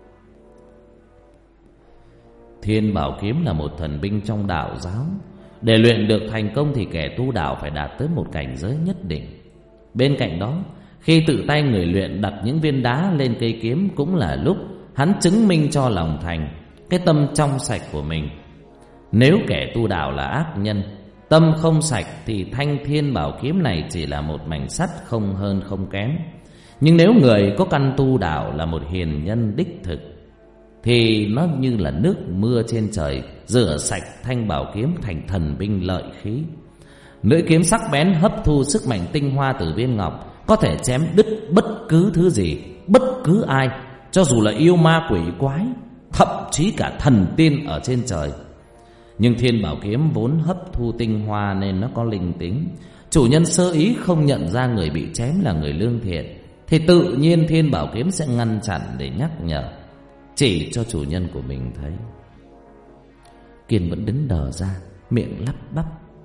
Thiên Bảo Kiếm là một thần binh trong đạo giáo. Để luyện được thành công thì kẻ tu đạo phải đạt tới một cảnh giới nhất định. Bên cạnh đó, khi tự tay người luyện đặt những viên đá lên cây kiếm cũng là lúc hắn chứng minh cho lòng thành, cái tâm trong sạch của mình. Nếu kẻ tu đạo là ác nhân, tâm không sạch, thì thanh Thiên Bảo Kiếm này chỉ là một mảnh sắt, không hơn không kém. Nhưng nếu người có căn tu đạo là một hiền nhân đích thực, thì nó như là nước mưa trên trời, rửa sạch thanh bảo kiếm thành thần binh lợi khí. Lưỡi kiếm sắc bén hấp thu sức mạnh tinh hoa từ viên ngọc, có thể chém đứt bất cứ thứ gì, bất cứ ai, cho dù là yêu ma quỷ quái, thậm chí cả thần tiên ở trên trời. Nhưng Thiên Bảo Kiếm vốn hấp thu tinh hoa nên nó có linh tính. Chủ nhân sơ ý không nhận ra người bị chém là người lương thiện, thì tự nhiên Thiên Bảo Kiếm sẽ ngăn chặn để nhắc nhở, chỉ cho chủ nhân của mình thấy. Kiên vẫn đứng đờ ra, miệng lắp bắp: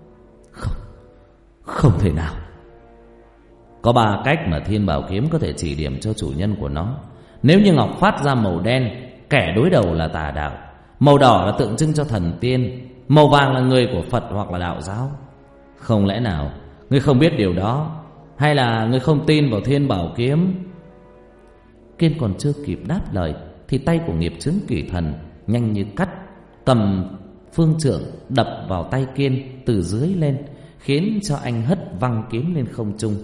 Không thể nào. Có 3 cách mà Thiên Bảo Kiếm có thể chỉ điểm cho chủ nhân của nó. Nếu như ngọc phát ra màu đen, kẻ đối đầu là tà đạo. Màu đỏ là tượng trưng cho thần tiên. Màu vàng là người của Phật hoặc là đạo giáo. Không lẽ nào ngươi không biết điều đó? Hay là ngươi không tin vào Thiên Bảo Kiếm? Kiên còn chưa kịp đáp lời thì tay của nghiệp chướng quỷ thần nhanh như cắt cầm phương trượng đập vào tay Kiên từ dưới lên, khiến cho anh hất văng kiếm lên không trung.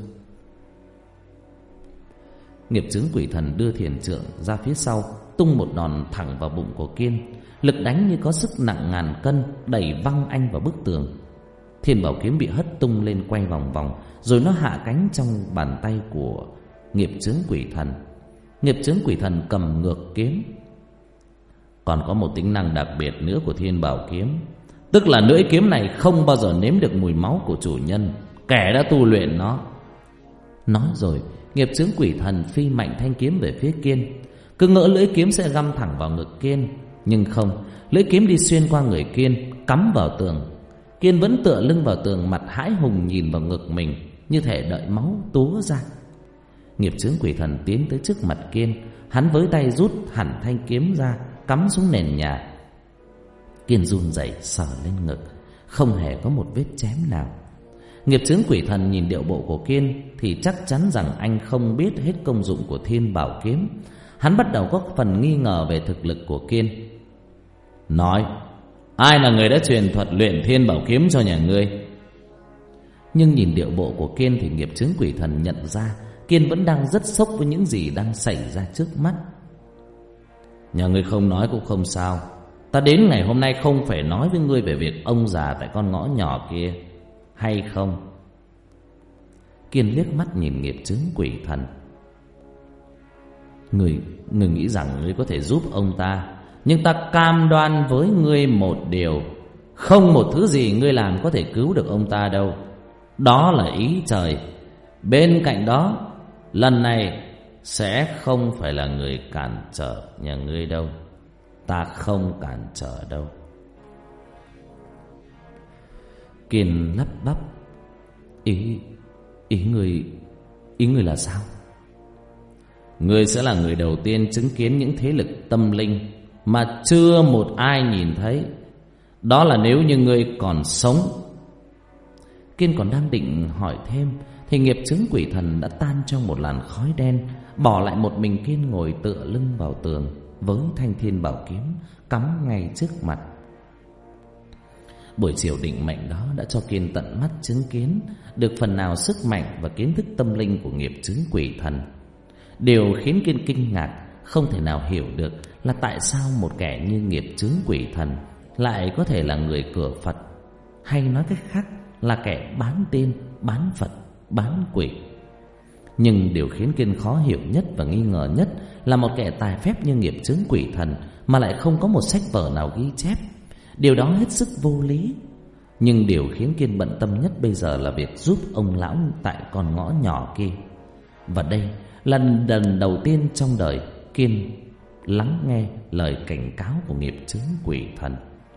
Nghiệp chướng quỷ thần đưa thiền trượng ra phía sau, tung một đòn thẳng vào bụng của Kiên. Lực đánh như có sức nặng ngàn cân, đẩy văng anh vào bức tường. Thiên bảo kiếm bị hất tung lên quay vòng vòng, rồi nó hạ cánh trong bàn tay của nghiệp chướng quỷ thần. Nghiệp chướng quỷ thần cầm ngược kiếm. Còn có một tính năng đặc biệt nữa của thiên bảo kiếm, tức là lưỡi kiếm này không bao giờ nếm được mùi máu của chủ nhân, kẻ đã tu luyện nó. Nói rồi, nghiệp chướng quỷ thần phi mạnh thanh kiếm về phía Kiên. Cứ ngỡ lưỡi kiếm sẽ găm thẳng vào ngực Kiên, nhưng không, lưỡi kiếm đi xuyên qua người Kiên, cắm vào tường. Kiên vẫn tựa lưng vào tường, mặt hãi hùng nhìn vào ngực mình, như thể đợi máu túa ra. Nghiệp chướng quỷ thần tiến tới trước mặt Kiên, hắn với tay rút hẳn thanh kiếm ra, cắm xuống nền nhà. Kiên run rẩy sờ lên ngực, không hề có một vết chém nào. Nghiệp chướng quỷ thần nhìn điệu bộ của Kiên thì chắc chắn rằng anh không biết hết công dụng của thiên bảo kiếm. Hắn bắt đầu có phần nghi ngờ về thực lực của Kiên. Nói, ai là người đã truyền thuật luyện thiên bảo kiếm cho nhà ngươi? Nhưng nhìn điệu bộ của Kiên thì nghiệp chướng quỷ thần nhận ra Kiên vẫn đang rất sốc với những gì đang xảy ra trước mắt. Nhà ngươi không nói cũng không sao. Ta đến ngày hôm nay không phải nói với ngươi về việc ông già tại con ngõ nhỏ kia, hay không? Kiên liếc mắt nhìn nghiệp chướng quỷ thần. Ngươi nghĩ rằng ngươi có thể giúp ông ta, nhưng ta cam đoan với ngươi một điều, không một thứ gì ngươi làm có thể cứu được ông ta đâu. Đó là ý trời. Bên cạnh đó, lần này sẽ không phải là người cản trở nhà ngươi đâu. Ta không cản trở đâu. Kiên lắp bắp. Ý ngươi là sao? Ngươi sẽ là người đầu tiên chứng kiến những thế lực tâm linh mà chưa một ai nhìn thấy. Đó là nếu như ngươi còn sống. Kiên còn đang định hỏi thêm thì nghiệp chướng quỷ thần đã tan trong một làn khói đen, bỏ lại một mình Kiên ngồi tựa lưng vào tường với thanh thiên bảo kiếm cắm ngay trước mặt. Buổi chiều định mệnh đó đã cho Kiên tận mắt chứng kiến được phần nào sức mạnh và kiến thức tâm linh của nghiệp chướng quỷ thần. Điều khiến Kiên kinh ngạc, không thể nào hiểu được là tại sao một kẻ như nghiệp chướng quỷ thần lại có thể là người cửa Phật, hay nói cách khác là kẻ bán tiên, bán Phật, bán quỷ. Nhưng điều khiến Kiên khó hiểu nhất và nghi ngờ nhất là một kẻ tài phép như nghiệp chướng quỷ thần mà lại không có một sách vở nào ghi chép. Điều đó hết sức vô lý. Nhưng điều khiến Kiên bận tâm nhất bây giờ là việc giúp ông lão tại con ngõ nhỏ kia. Và đây là lần đầu tiên trong đời Kiên lắng nghe lời cảnh cáo của nghiệp chướng quỷ thần.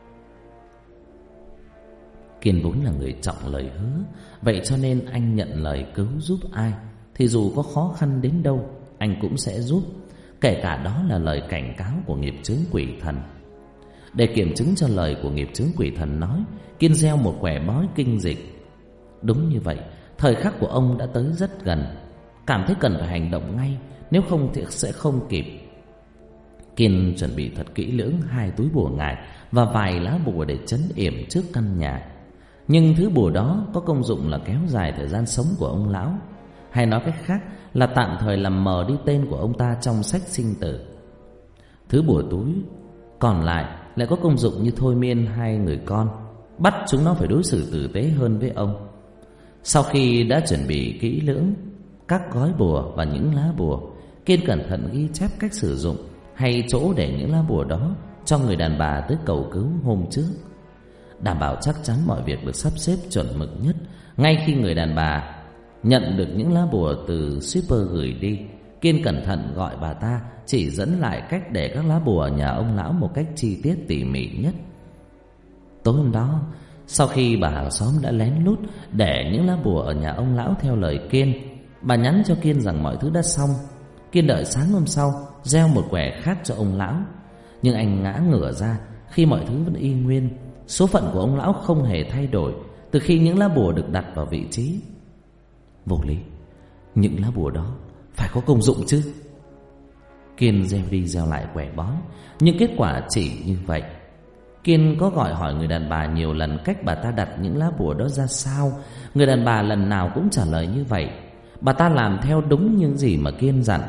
Kiên vốn là người trọng lời hứa, vậy cho nên anh nhận lời cứu giúp ai thì dù có khó khăn đến đâu anh cũng sẽ giúp, kể cả đó là lời cảnh cáo của nghiệp chướng quỷ thần. Để kiểm chứng cho lời của nghiệp chướng quỷ thần nói, Kiên gieo một quẻ bói kinh dịch. Đúng như vậy, thời khắc của ông đã tới rất gần. Cảm thấy cần phải hành động ngay, nếu không thì sẽ không kịp. Kiên chuẩn bị thật kỹ lưỡng 2 túi bùa ngải và vài lá bùa để trấn yểm trước căn nhà. Nhưng thứ bùa đó có công dụng là kéo dài thời gian sống của ông lão, hay nói cách khác là tạm thời làm mờ đi tên của ông ta trong sách sinh tử. Thứ bùa túi còn lại có công dụng như thôi miên 2 người con, bắt chúng nó phải đối xử tử tế hơn với ông. Sau khi đã chuẩn bị kỹ lưỡng các gói bùa và những lá bùa, Kiên cẩn thận ghi chép cách sử dụng hay chỗ để những lá bùa đó cho người đàn bà tới cầu cứu hôm trước, đảm bảo chắc chắn mọi việc được sắp xếp chuẩn mực nhất. Ngay khi người đàn bà nhận được những lá bùa từ shipper gửi đi, Kiên cẩn thận gọi bà ta chỉ dẫn lại cách để các lá bùa ở nhà ông lão một cách chi tiết tỉ mỉ nhất. Tối hôm đó, sau khi bà hàng xóm đã lén lút để những lá bùa ở nhà ông lão theo lời Kiên, bà nhắn cho Kiên rằng mọi thứ đã xong. Kiên đợi sáng hôm sau gieo một quẻ khác cho ông lão, nhưng anh ngã ngửa ra khi mọi thứ vẫn y nguyên. Số phận của ông lão không hề thay đổi từ khi những lá bùa được đặt vào vị trí. Vô lý, những lá bùa đó phải có công dụng chứ. Kiên gieo đi gieo lại quẻ bói, nhưng kết quả chỉ như vậy. Kiên có gọi hỏi người đàn bà nhiều lần cách bà ta đặt những lá bùa đó ra sao. Người đàn bà lần nào cũng trả lời như vậy. Bà ta làm theo đúng những gì mà Kiên dặn.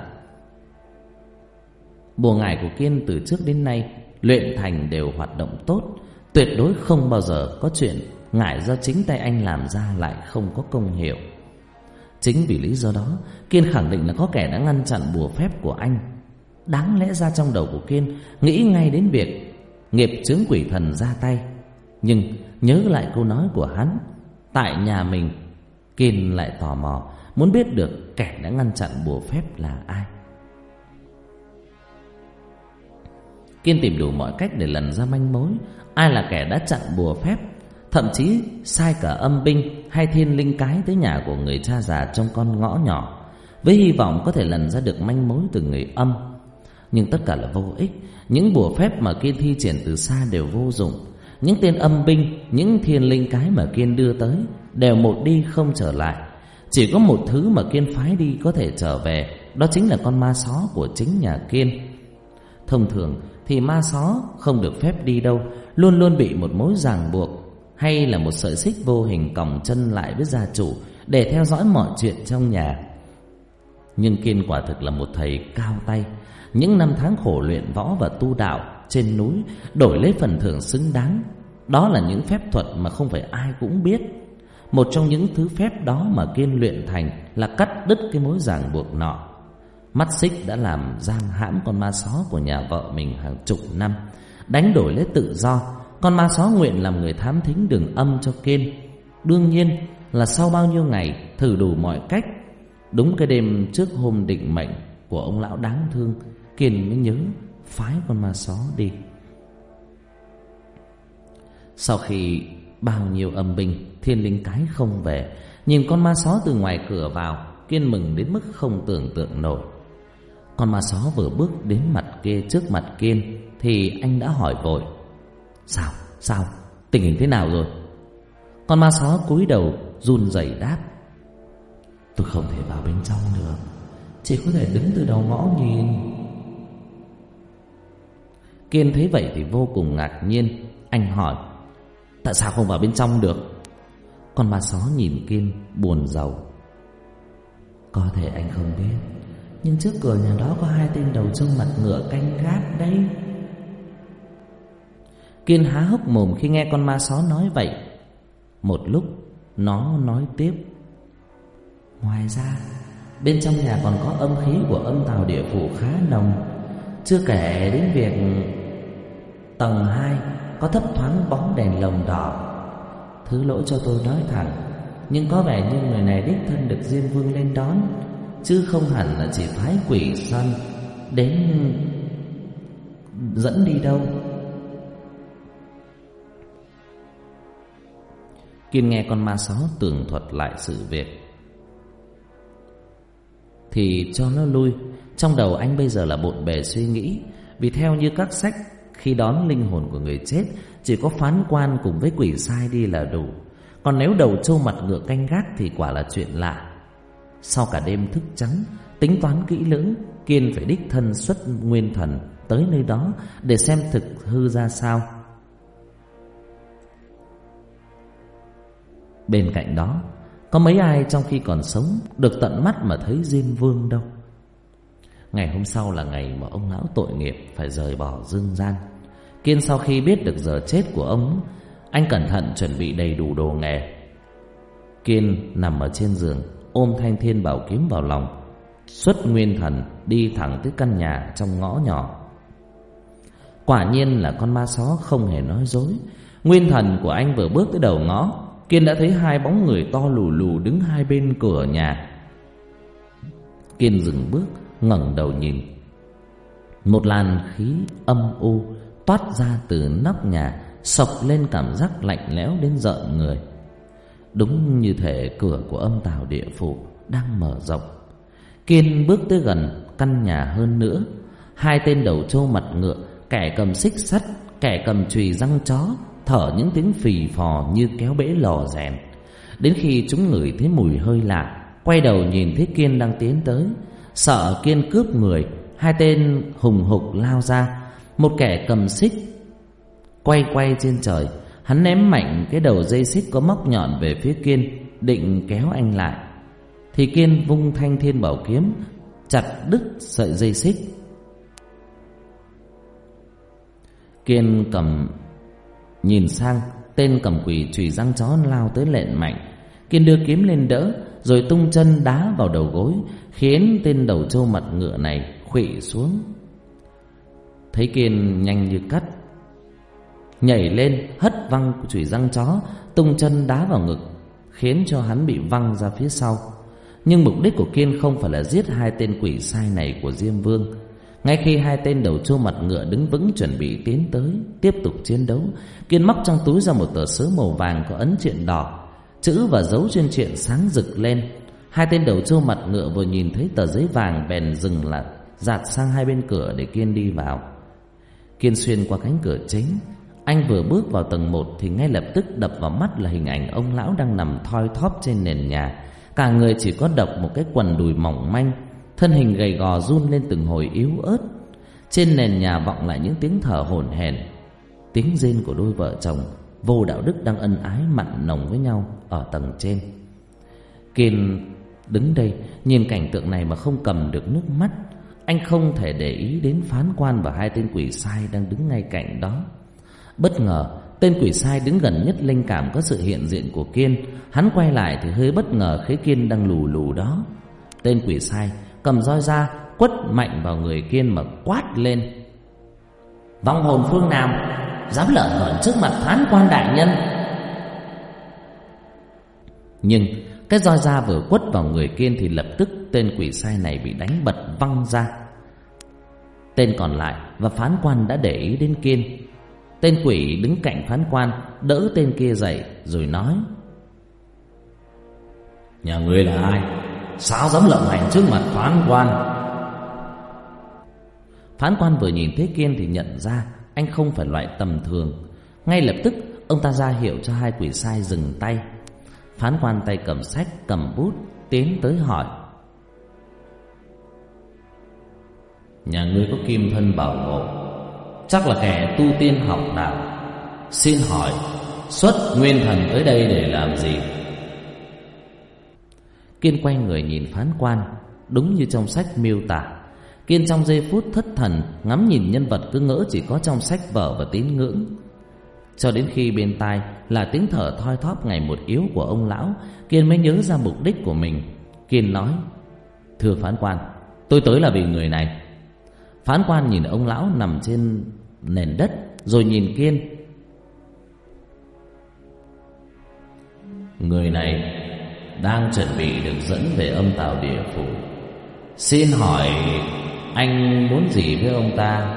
Bùa ngải của Kiên từ trước đến nay luyện thành đều hoạt động tốt, tuyệt đối không bao giờ có chuyện ngải do chính tay anh làm ra lại không có công hiệu. Chính vì lý do đó, Kiên khẳng định là có kẻ đã ngăn chặn bùa phép của anh. Đáng lẽ ra trong đầu của Kiên nghĩ ngay đến việc nghiệp chướng quỷ thần ra tay. Nhưng nhớ lại câu nói của hắn tại nhà mình, Kiên lại tò mò muốn biết được kẻ đã ngăn chặn bùa phép là ai. Kiên tìm đủ mọi cách để lần ra manh mối ai là kẻ đã chặn bùa phép, thậm chí sai cả âm binh hay thiên linh cái tới nhà của người cha già trong con ngõ nhỏ, với hy vọng có thể lần ra được manh mối từ người âm. Nhưng tất cả là vô ích. Những bùa phép mà Kiên thi triển từ xa đều vô dụng. Những tên âm binh, những thiên linh cái mà Kiên đưa tới đều một đi không trở lại. Chỉ có một thứ mà Kiên phái đi có thể trở về, đó chính là con ma só của chính nhà Kiên. Thông thường thì ma só không được phép đi đâu, luôn luôn bị một mối ràng buộc hay là một sợi xích vô hình còng chân lại với gia chủ để theo dõi mọi chuyện trong nhà. Nhưng Kiên quả thực là một thầy cao tay. Những năm tháng khổ luyện võ và tu đạo trên núi đổi lấy phần thưởng xứng đáng. Đó là những phép thuật mà không phải ai cũng biết. Một trong những thứ phép đó mà Kiên luyện thành là cắt đứt cái mối ràng buộc nọ. Mắt xích đã làm giam hãm con ma só của nhà vợ mình hàng chục năm, đánh đổi lấy tự do. Con ma só nguyện làm người thám thính đường âm cho Kiên. Đương nhiên là sau bao nhiêu ngày thử đủ mọi cách, đúng cái đêm trước hôm định mệnh của ông lão đáng thương, Kiên mới nhớ phái con ma só đi. Sau khi bao nhiêu âm binh thiên linh cái không về, nhìn con ma só từ ngoài cửa vào, Kiên mừng đến mức không tưởng tượng nổi. Con ma só vừa bước đến mặt kia trước mặt Kiên thì anh đã hỏi vội: Sao? Tình hình thế nào rồi? Con ma só cúi đầu run rẩy đáp: Tôi không thể vào bên trong được, chỉ có thể đứng từ đầu ngõ nhìn. Kiên thấy vậy thì vô cùng ngạc nhiên. Anh hỏi: Tại sao không vào bên trong được? Con ma só nhìn Kiên buồn rầu: Có thể anh không biết, nhưng trước cửa nhà đó có 2 tên đầu trâu mặt ngựa canh gác đấy. Kiên há hốc mồm khi nghe con ma só nói vậy. Một lúc nó nói tiếp: Ngoài ra bên trong nhà còn có âm khí của âm tào địa phủ khá nồng. Chưa kể đến việc tầng 2 có thấp thoáng bóng đèn lồng đỏ. Thứ lỗi cho tôi nói thẳng, nhưng có vẻ như người này đích thân được Diêm Vương lên đón, chứ không hẳn là chỉ phái quỷ săn đến dẫn đi đâu. Kiên nghe con ma só tường thuật lại sự việc thì cho nó lui. Trong đầu anh bây giờ là bộn bề suy nghĩ. Vì theo như các sách, khi đón linh hồn của người chết chỉ có phán quan cùng với quỷ sai đi là đủ. Còn nếu đầu trâu mặt ngựa canh gác thì quả là chuyện lạ. Sau cả đêm thức trắng tính toán kỹ lưỡng, Kiên phải đích thân xuất nguyên thần tới nơi đó để xem thực hư ra sao. Bên cạnh đó, có mấy ai trong khi còn sống được tận mắt mà thấy Diêm Vương đâu. Ngày hôm sau là ngày mà ông lão tội nghiệp phải rời bỏ dương gian. Kiên sau khi biết được giờ chết của ông, anh cẩn thận chuẩn bị đầy đủ đồ nghề. Kiên nằm ở trên giường, ôm thanh thiên bảo kiếm vào lòng, xuất nguyên thần đi thẳng tới căn nhà trong ngõ nhỏ. Quả nhiên là con ma só không hề nói dối. Nguyên thần của anh vừa bước tới đầu ngõ, Kiên đã thấy 2 bóng người to lù lù đứng hai bên cửa nhà. Kiên dừng bước, ngẩng đầu nhìn. Một làn khí âm u toát ra từ nóc nhà, xộc lên cảm giác lạnh lẽo đến rợn người. Đúng như thể cửa của âm tào địa phủ đang mở rộng. Kiên bước tới gần căn nhà hơn nữa. 2 tên đầu trâu mặt ngựa, kẻ cầm xích sắt, kẻ cầm chùy răng chó, thở những tiếng phì phò như kéo bể lò rèn. Đến khi chúng ngửi thấy mùi hơi lạ, quay đầu nhìn thấy Kiên đang tiến tới. Sợ Kiên cướp người hai tên hùng hục lao ra. Một kẻ cầm xích quay trên trời, hắn ném mạnh cái đầu dây xích có móc nhọn về phía Kiên, định kéo anh lại. Thì Kiên vung thanh thiên bảo kiếm chặt đứt sợi dây xích. Kiên nhìn sang tên cầm quỷ chùy răng chó lao tới lện mạnh. Kiên đưa kiếm lên đỡ, rồi tung chân đá vào đầu gối, khiến tên đầu trâu mặt ngựa này khuỵu xuống. Thấy Kiên nhanh như cắt, nhảy lên hất văng chùy răng chó, tung chân đá vào ngực, khiến cho hắn bị văng ra phía sau. Nhưng mục đích của Kiên không phải là giết hai tên quỷ sai này của Diêm Vương. Ngay khi hai tên đầu trâu mặt ngựa đứng vững chuẩn bị tiến tới tiếp tục chiến đấu, Kiên móc trong túi ra một tờ sớ màu vàng có ấn truyện đỏ, chữ và dấu trên truyện sáng rực lên. Hai tên đầu trâu mặt ngựa vừa nhìn thấy tờ giấy vàng bèn dừng lại, dạt sang hai bên cửa để Kiên đi vào. Kiên xuyên qua cánh cửa chính. Anh vừa bước vào tầng 1 thì ngay lập tức đập vào mắt là hình ảnh ông lão đang nằm thoi thóp trên nền nhà. Cả người chỉ có độc một cái quần đùi mỏng manh, thân hình gầy gò run lên từng hồi yếu ớt. Trên nền nhà vọng lại những tiếng thở hổn hển, tiếng rên của đôi vợ chồng vô đạo đức đang ân ái mặn nồng với nhau ở tầng trên. Kiên đứng đây nhìn cảnh tượng này mà không cầm được nước mắt. Anh không thể để ý đến phán quan và hai tên quỷ sai đang đứng ngay cạnh đó. Bất ngờ tên quỷ sai đứng gần nhất linh cảm có sự hiện diện của Kiên. Hắn quay lại thì hơi bất ngờ thấy Kiên đang lù lù đó. Tên quỷ sai cầm roi ra quất mạnh vào người Kiên mà quát lên: "Vong hồn phương nào dám lởn vởn trước mặt phán quan đại nhân?" Nhưng cái roi da vừa quất vào người Kiên thì lập tức tên quỷ sai này bị đánh bật văng ra. Tên còn lại và phán quan đã để ý đến Kiên. Tên quỷ đứng cạnh phán quan đỡ tên kia dậy rồi nói: "Nhà ngươi là ai? Sao dám lộng hành trước mặt phán quan?" Phán quan vừa nhìn thấy Kiên thì nhận ra anh không phải loại tầm thường. Ngay lập tức ông ta ra hiệu cho hai quỷ sai dừng tay. Phán quan tay cầm sách cầm bút tiến tới hỏi: "Nhà ngươi có kim thân bảo hộ, chắc là kẻ tu tiên học đạo. Xin hỏi xuất nguyên thần tới đây để làm gì?" Kiên quay người nhìn phán quan. Đúng như trong sách miêu tả, Kiên trong giây phút thất thần ngắm nhìn nhân vật cứ ngỡ chỉ có trong sách vở và tín ngưỡng. Cho đến khi bên tai là tiếng thở thoi thóp ngày một yếu của ông lão, Kiên mới nhớ ra mục đích của mình. Kiên nói: "Thưa phán quan, tôi tới là vì người này." Phán quan nhìn ông lão nằm trên nền đất rồi nhìn Kiên: "Người này đang chuẩn bị được dẫn về âm tào địa phủ. Xin hỏi anh muốn gì với ông ta?"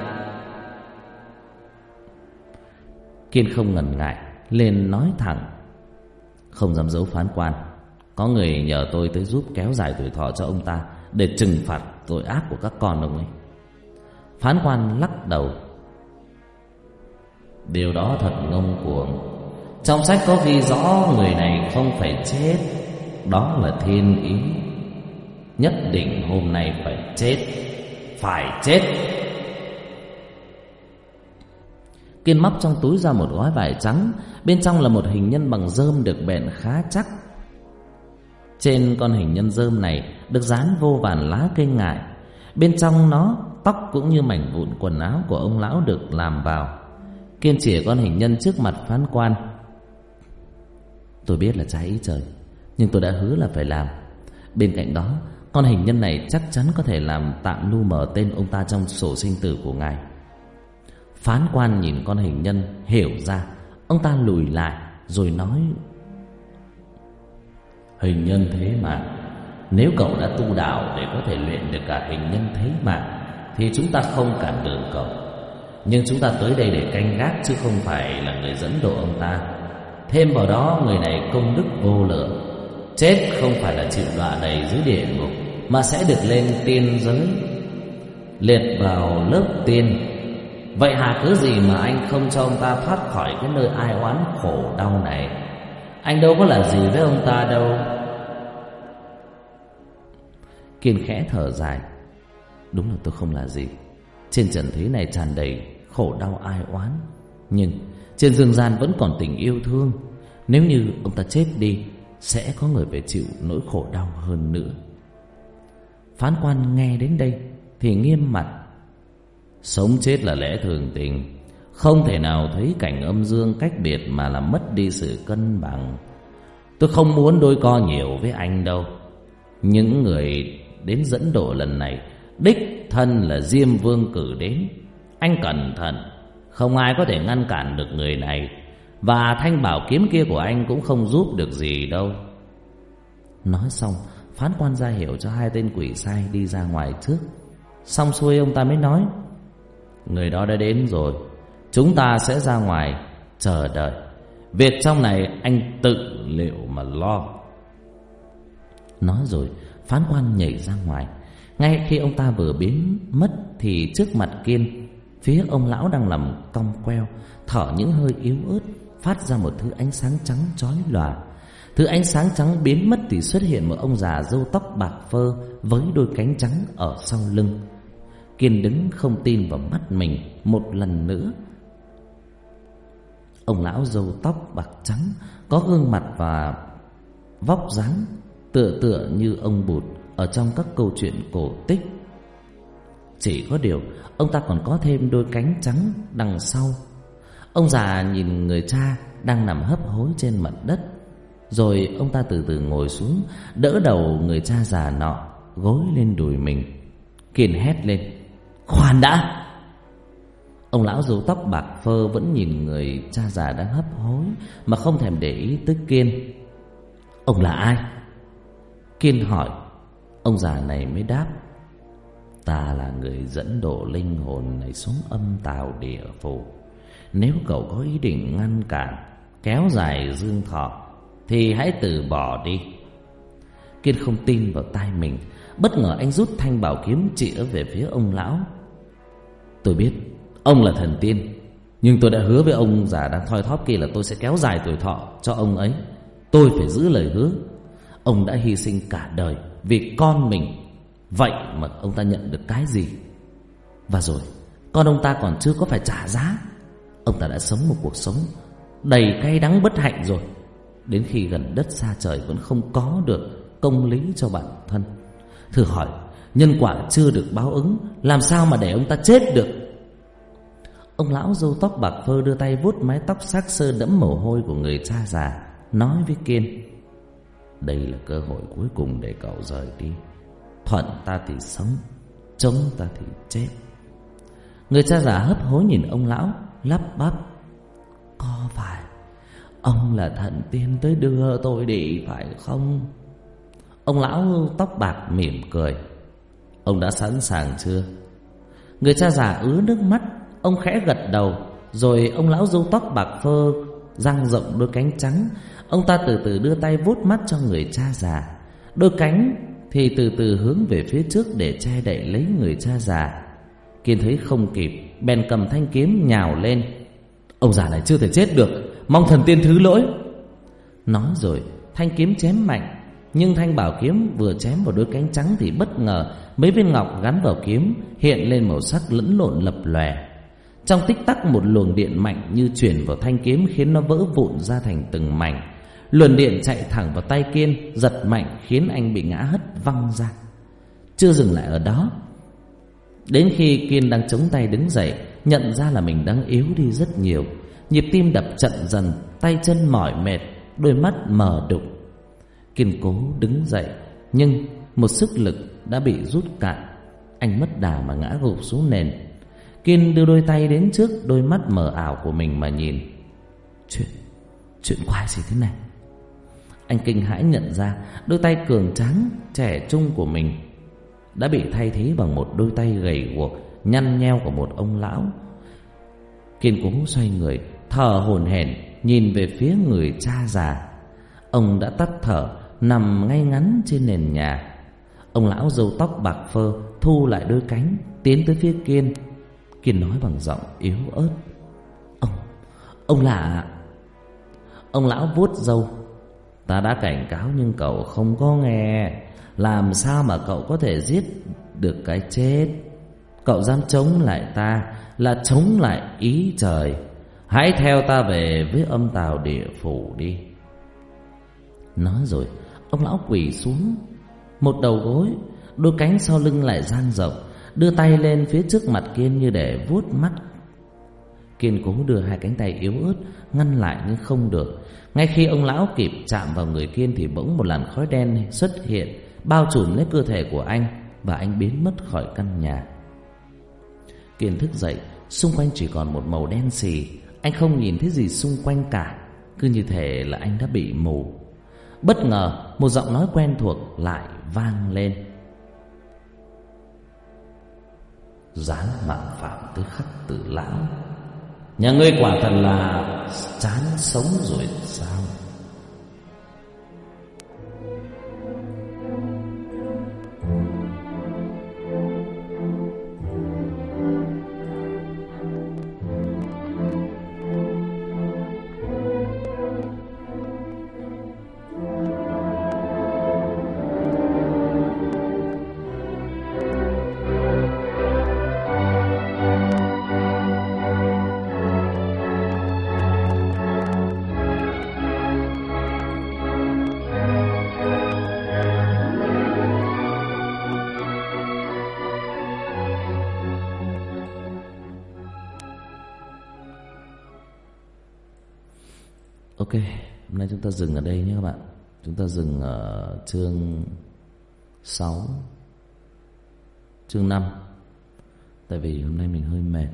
Kiên không ngần ngại lên nói thẳng: "Không dám giấu phán quan, có người nhờ tôi tới giúp kéo dài tuổi thọ cho ông ta để trừng phạt tội ác của các con ông ấy." Phán quan lắc đầu: "Điều đó thật ngông cuồng. Trong sách có ghi rõ người này không phải chết. Đó là thiên ý. Nhất định hôm nay phải chết. Phải chết." Kiên móc trong túi ra một gói vải trắng. Bên trong là một hình nhân bằng rơm được bện khá chắc. Trên con hình nhân rơm này được dán vô vàn lá cây ngải. Bên trong nó, tóc cũng như mảnh vụn quần áo của ông lão được làm vào. Kiên chìa con hình nhân trước mặt phán quan: "Tôi biết là trái ý trời, nhưng tôi đã hứa là phải làm. Bên cạnh đó, con hình nhân này chắc chắn có thể làm tạm lu mờ tên ông ta trong sổ sinh tử của ngài." Phán quan nhìn con hình nhân hiểu ra. Ông ta lùi lại rồi nói: "Hình nhân thế mạng, nếu cậu đã tu đạo để có thể luyện được cả hình nhân thế mạng thì chúng ta không cản đường cậu. Nhưng chúng ta tới đây để canh gác chứ không phải là người dẫn độ ông ta. Thêm vào đó, người này công đức vô lượng. Chết không phải là chịu đọa đầy dưới địa ngục, mà sẽ được lên tiên giới, liệt vào lớp tiên. Vậy hà cớ gì mà anh không cho ông ta thoát khỏi cái nơi ai oán khổ đau này? Anh đâu có là gì với ông ta đâu." Kiên khẽ thở dài: Đúng là tôi không là gì. Trên trần thế này tràn đầy khổ đau ai oán, nhưng trên dương gian vẫn còn tình yêu thương. Nếu như ông ta chết đi, sẽ có người phải chịu nỗi khổ đau hơn nữa. Phán quan nghe đến đây thì nghiêm mặt. Sống chết là lẽ thường tình, không thể nào thấy cảnh âm dương cách biệt mà làm mất đi sự cân bằng. Tôi không muốn đôi co nhiều với anh đâu. Những người đến dẫn độ lần này đích thân là Diêm Vương cử đến. Anh cẩn thận, không ai có thể ngăn cản được người này, và thanh bảo kiếm kia của anh cũng không giúp được gì đâu. Nói xong, phán quan ra hiệu cho hai tên quỷ sai đi ra ngoài trước. Xong xuôi ông ta mới nói: người đó đã đến rồi, chúng ta sẽ ra ngoài chờ đợi. Việc trong này anh tự liệu mà lo. Nói rồi phán quan nhảy ra ngoài. Ngay khi ông ta vừa biến mất thì trước mặt Kiên, phía ông lão đang nằm cong queo, thở những hơi yếu ớt, phát ra một thứ ánh sáng trắng chói lòa. Thứ ánh sáng trắng biến mất thì xuất hiện một ông già râu tóc bạc phơ với đôi cánh trắng ở sau lưng. Kiên đứng không tin vào mắt mình một lần nữa. Ông lão râu tóc bạc trắng có gương mặt và vóc dáng tựa như ông Bụt ở trong các câu chuyện cổ tích. Chỉ có điều ông ta còn có thêm đôi cánh trắng đằng sau. Ông già nhìn người cha đang nằm hấp hối trên mặt đất, rồi ông ta từ từ ngồi xuống, đỡ đầu người cha già nọ gối lên đùi mình. Kiên hét lên: khoan đã! Ông lão râu tóc bạc phơ vẫn nhìn người cha già đang hấp hối mà không thèm để ý tới Kiên. Ông là ai? Kiên hỏi. Ông già này mới đáp: ta là người dẫn độ linh hồn này xuống âm tào địa phủ. Nếu cậu có ý định ngăn cản, kéo dài dương thọ thì hãy từ bỏ đi. Kiên không tin vào tai mình. Bất ngờ anh rút thanh bảo kiếm chĩa về phía ông lão. Tôi biết ông là thần tiên, nhưng tôi đã hứa với ông già đang thoi thóp kia là tôi sẽ kéo dài tuổi thọ cho ông ấy. Tôi phải giữ lời hứa. Ông đã hy sinh cả đời vì con mình, vậy mà ông ta nhận được cái gì? Và rồi con ông ta còn chưa có phải trả giá. Ông ta đã sống một cuộc sống đầy cay đắng bất hạnh rồi. Đến khi gần đất xa trời vẫn không có được công lý cho bản thân. Thử hỏi, nhân quả chưa được báo ứng, làm sao mà để ông ta chết được? Ông lão râu tóc bạc phơ đưa tay vuốt mái tóc xác xơ đẫm mồ hôi của người cha già, nói với Kiên: đây là cơ hội cuối cùng để cậu rời đi. Thuận ta thì sống, chống ta thì chết. Người cha già hấp hối nhìn ông lão, lắp bắp: có phải ông là thần tiên tới đưa tôi đi phải không? Ông lão tóc bạc mỉm cười: ông đã sẵn sàng chưa? Người cha già ứa nước mắt. Ông khẽ gật đầu. Rồi ông lão râu tóc bạc phơ dang rộng đôi cánh trắng. Ông ta từ từ đưa tay vuốt mắt cho người cha già. Đôi cánh thì từ từ hướng về phía trước để che đậy lấy người cha già. Kiên thấy không kịp, bèn cầm thanh kiếm nhào lên. Ông già này chưa thể chết được, mong thần tiên thứ lỗi. Nói rồi thanh kiếm chém mạnh. Nhưng thanh bảo kiếm vừa chém vào đôi cánh trắng thì bất ngờ mấy viên ngọc gắn vào kiếm hiện lên màu sắc lẫn lộn lập lòe. Trong tích tắc một luồng điện mạnh như chuyển vào thanh kiếm khiến nó vỡ vụn ra thành từng mảnh. Luồng điện chạy thẳng vào tay Kiên, giật mạnh khiến anh bị ngã hất văng ra. Chưa dừng lại ở đó, đến khi Kiên đang chống tay đứng dậy, nhận ra là mình đang yếu đi rất nhiều. Nhịp tim đập chậm dần, tay chân mỏi mệt, đôi mắt mờ đục. Kiên cố đứng dậy, nhưng một sức lực đã bị rút cạn. Anh mất đà mà ngã gục xuống nền. Kiên đưa đôi tay đến trước đôi mắt mờ ảo của mình mà nhìn. Chuyện quái gì thế này? Anh kinh hãi nhận ra đôi tay cường tráng trẻ trung của mình đã bị thay thế bằng một đôi tay gầy guộc nhăn nheo của một ông lão. Kiên cố xoay người, thở hổn hển nhìn về phía người cha già. Ông đã tắt thở, nằm ngay ngắn trên nền nhà. Ông lão râu tóc bạc phơ thu lại đôi cánh, tiến tới phía Kiên. Kiên nói bằng giọng yếu ớt: Ông là... Ông lão vuốt râu: ta đã cảnh cáo nhưng cậu không có nghe. Làm sao mà cậu có thể giết được cái chết. Cậu dám chống lại ta là chống lại ý trời. Hãy theo ta về với âm tào địa phủ đi. Nói rồi ông lão quỳ xuống, một đầu gối, đôi cánh sau lưng lại dang rộng, đưa tay lên phía trước mặt Kiên như để vuốt mắt. Kiên cố đưa hai cánh tay yếu ớt ngăn lại nhưng không được. Ngay khi ông lão kịp chạm vào người Kiên thì bỗng một làn khói đen xuất hiện, bao trùm lấy cơ thể của anh, và anh biến mất khỏi căn nhà. Kiên thức dậy, xung quanh chỉ còn một màu đen xì. Anh không nhìn thấy gì xung quanh cả, cứ như thể là anh đã bị mù. Bất ngờ một giọng nói quen thuộc lại vang lên: Dám mạo phạm tới Khắc Tử lão, nhà ngươi quả thật là chán sống rồi sao? Ok, hôm nay chúng ta dừng ở đây nhé các bạn. Chúng ta dừng ở chương 6, chương 5. Tại vì hôm nay mình hơi mệt.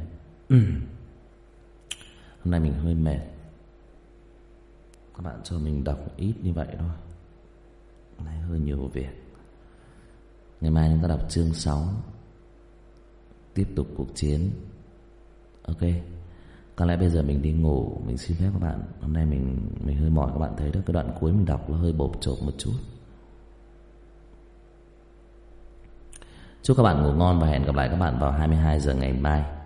Hôm nay mình hơi mệt. Các bạn cho mình đọc ít như vậy thôi. Hôm nay hơi nhiều việc. Ngày mai chúng ta đọc chương 6, tiếp tục cuộc chiến. Ok. Có lẽ bây giờ mình đi ngủ. Mình xin phép các bạn. Hôm nay mình hơi mỏi, các bạn thấy đó. Cái đoạn cuối mình đọc nó hơi bộp chộp một chút. Chúc các bạn ngủ ngon và hẹn gặp lại các bạn vào 22 giờ ngày mai.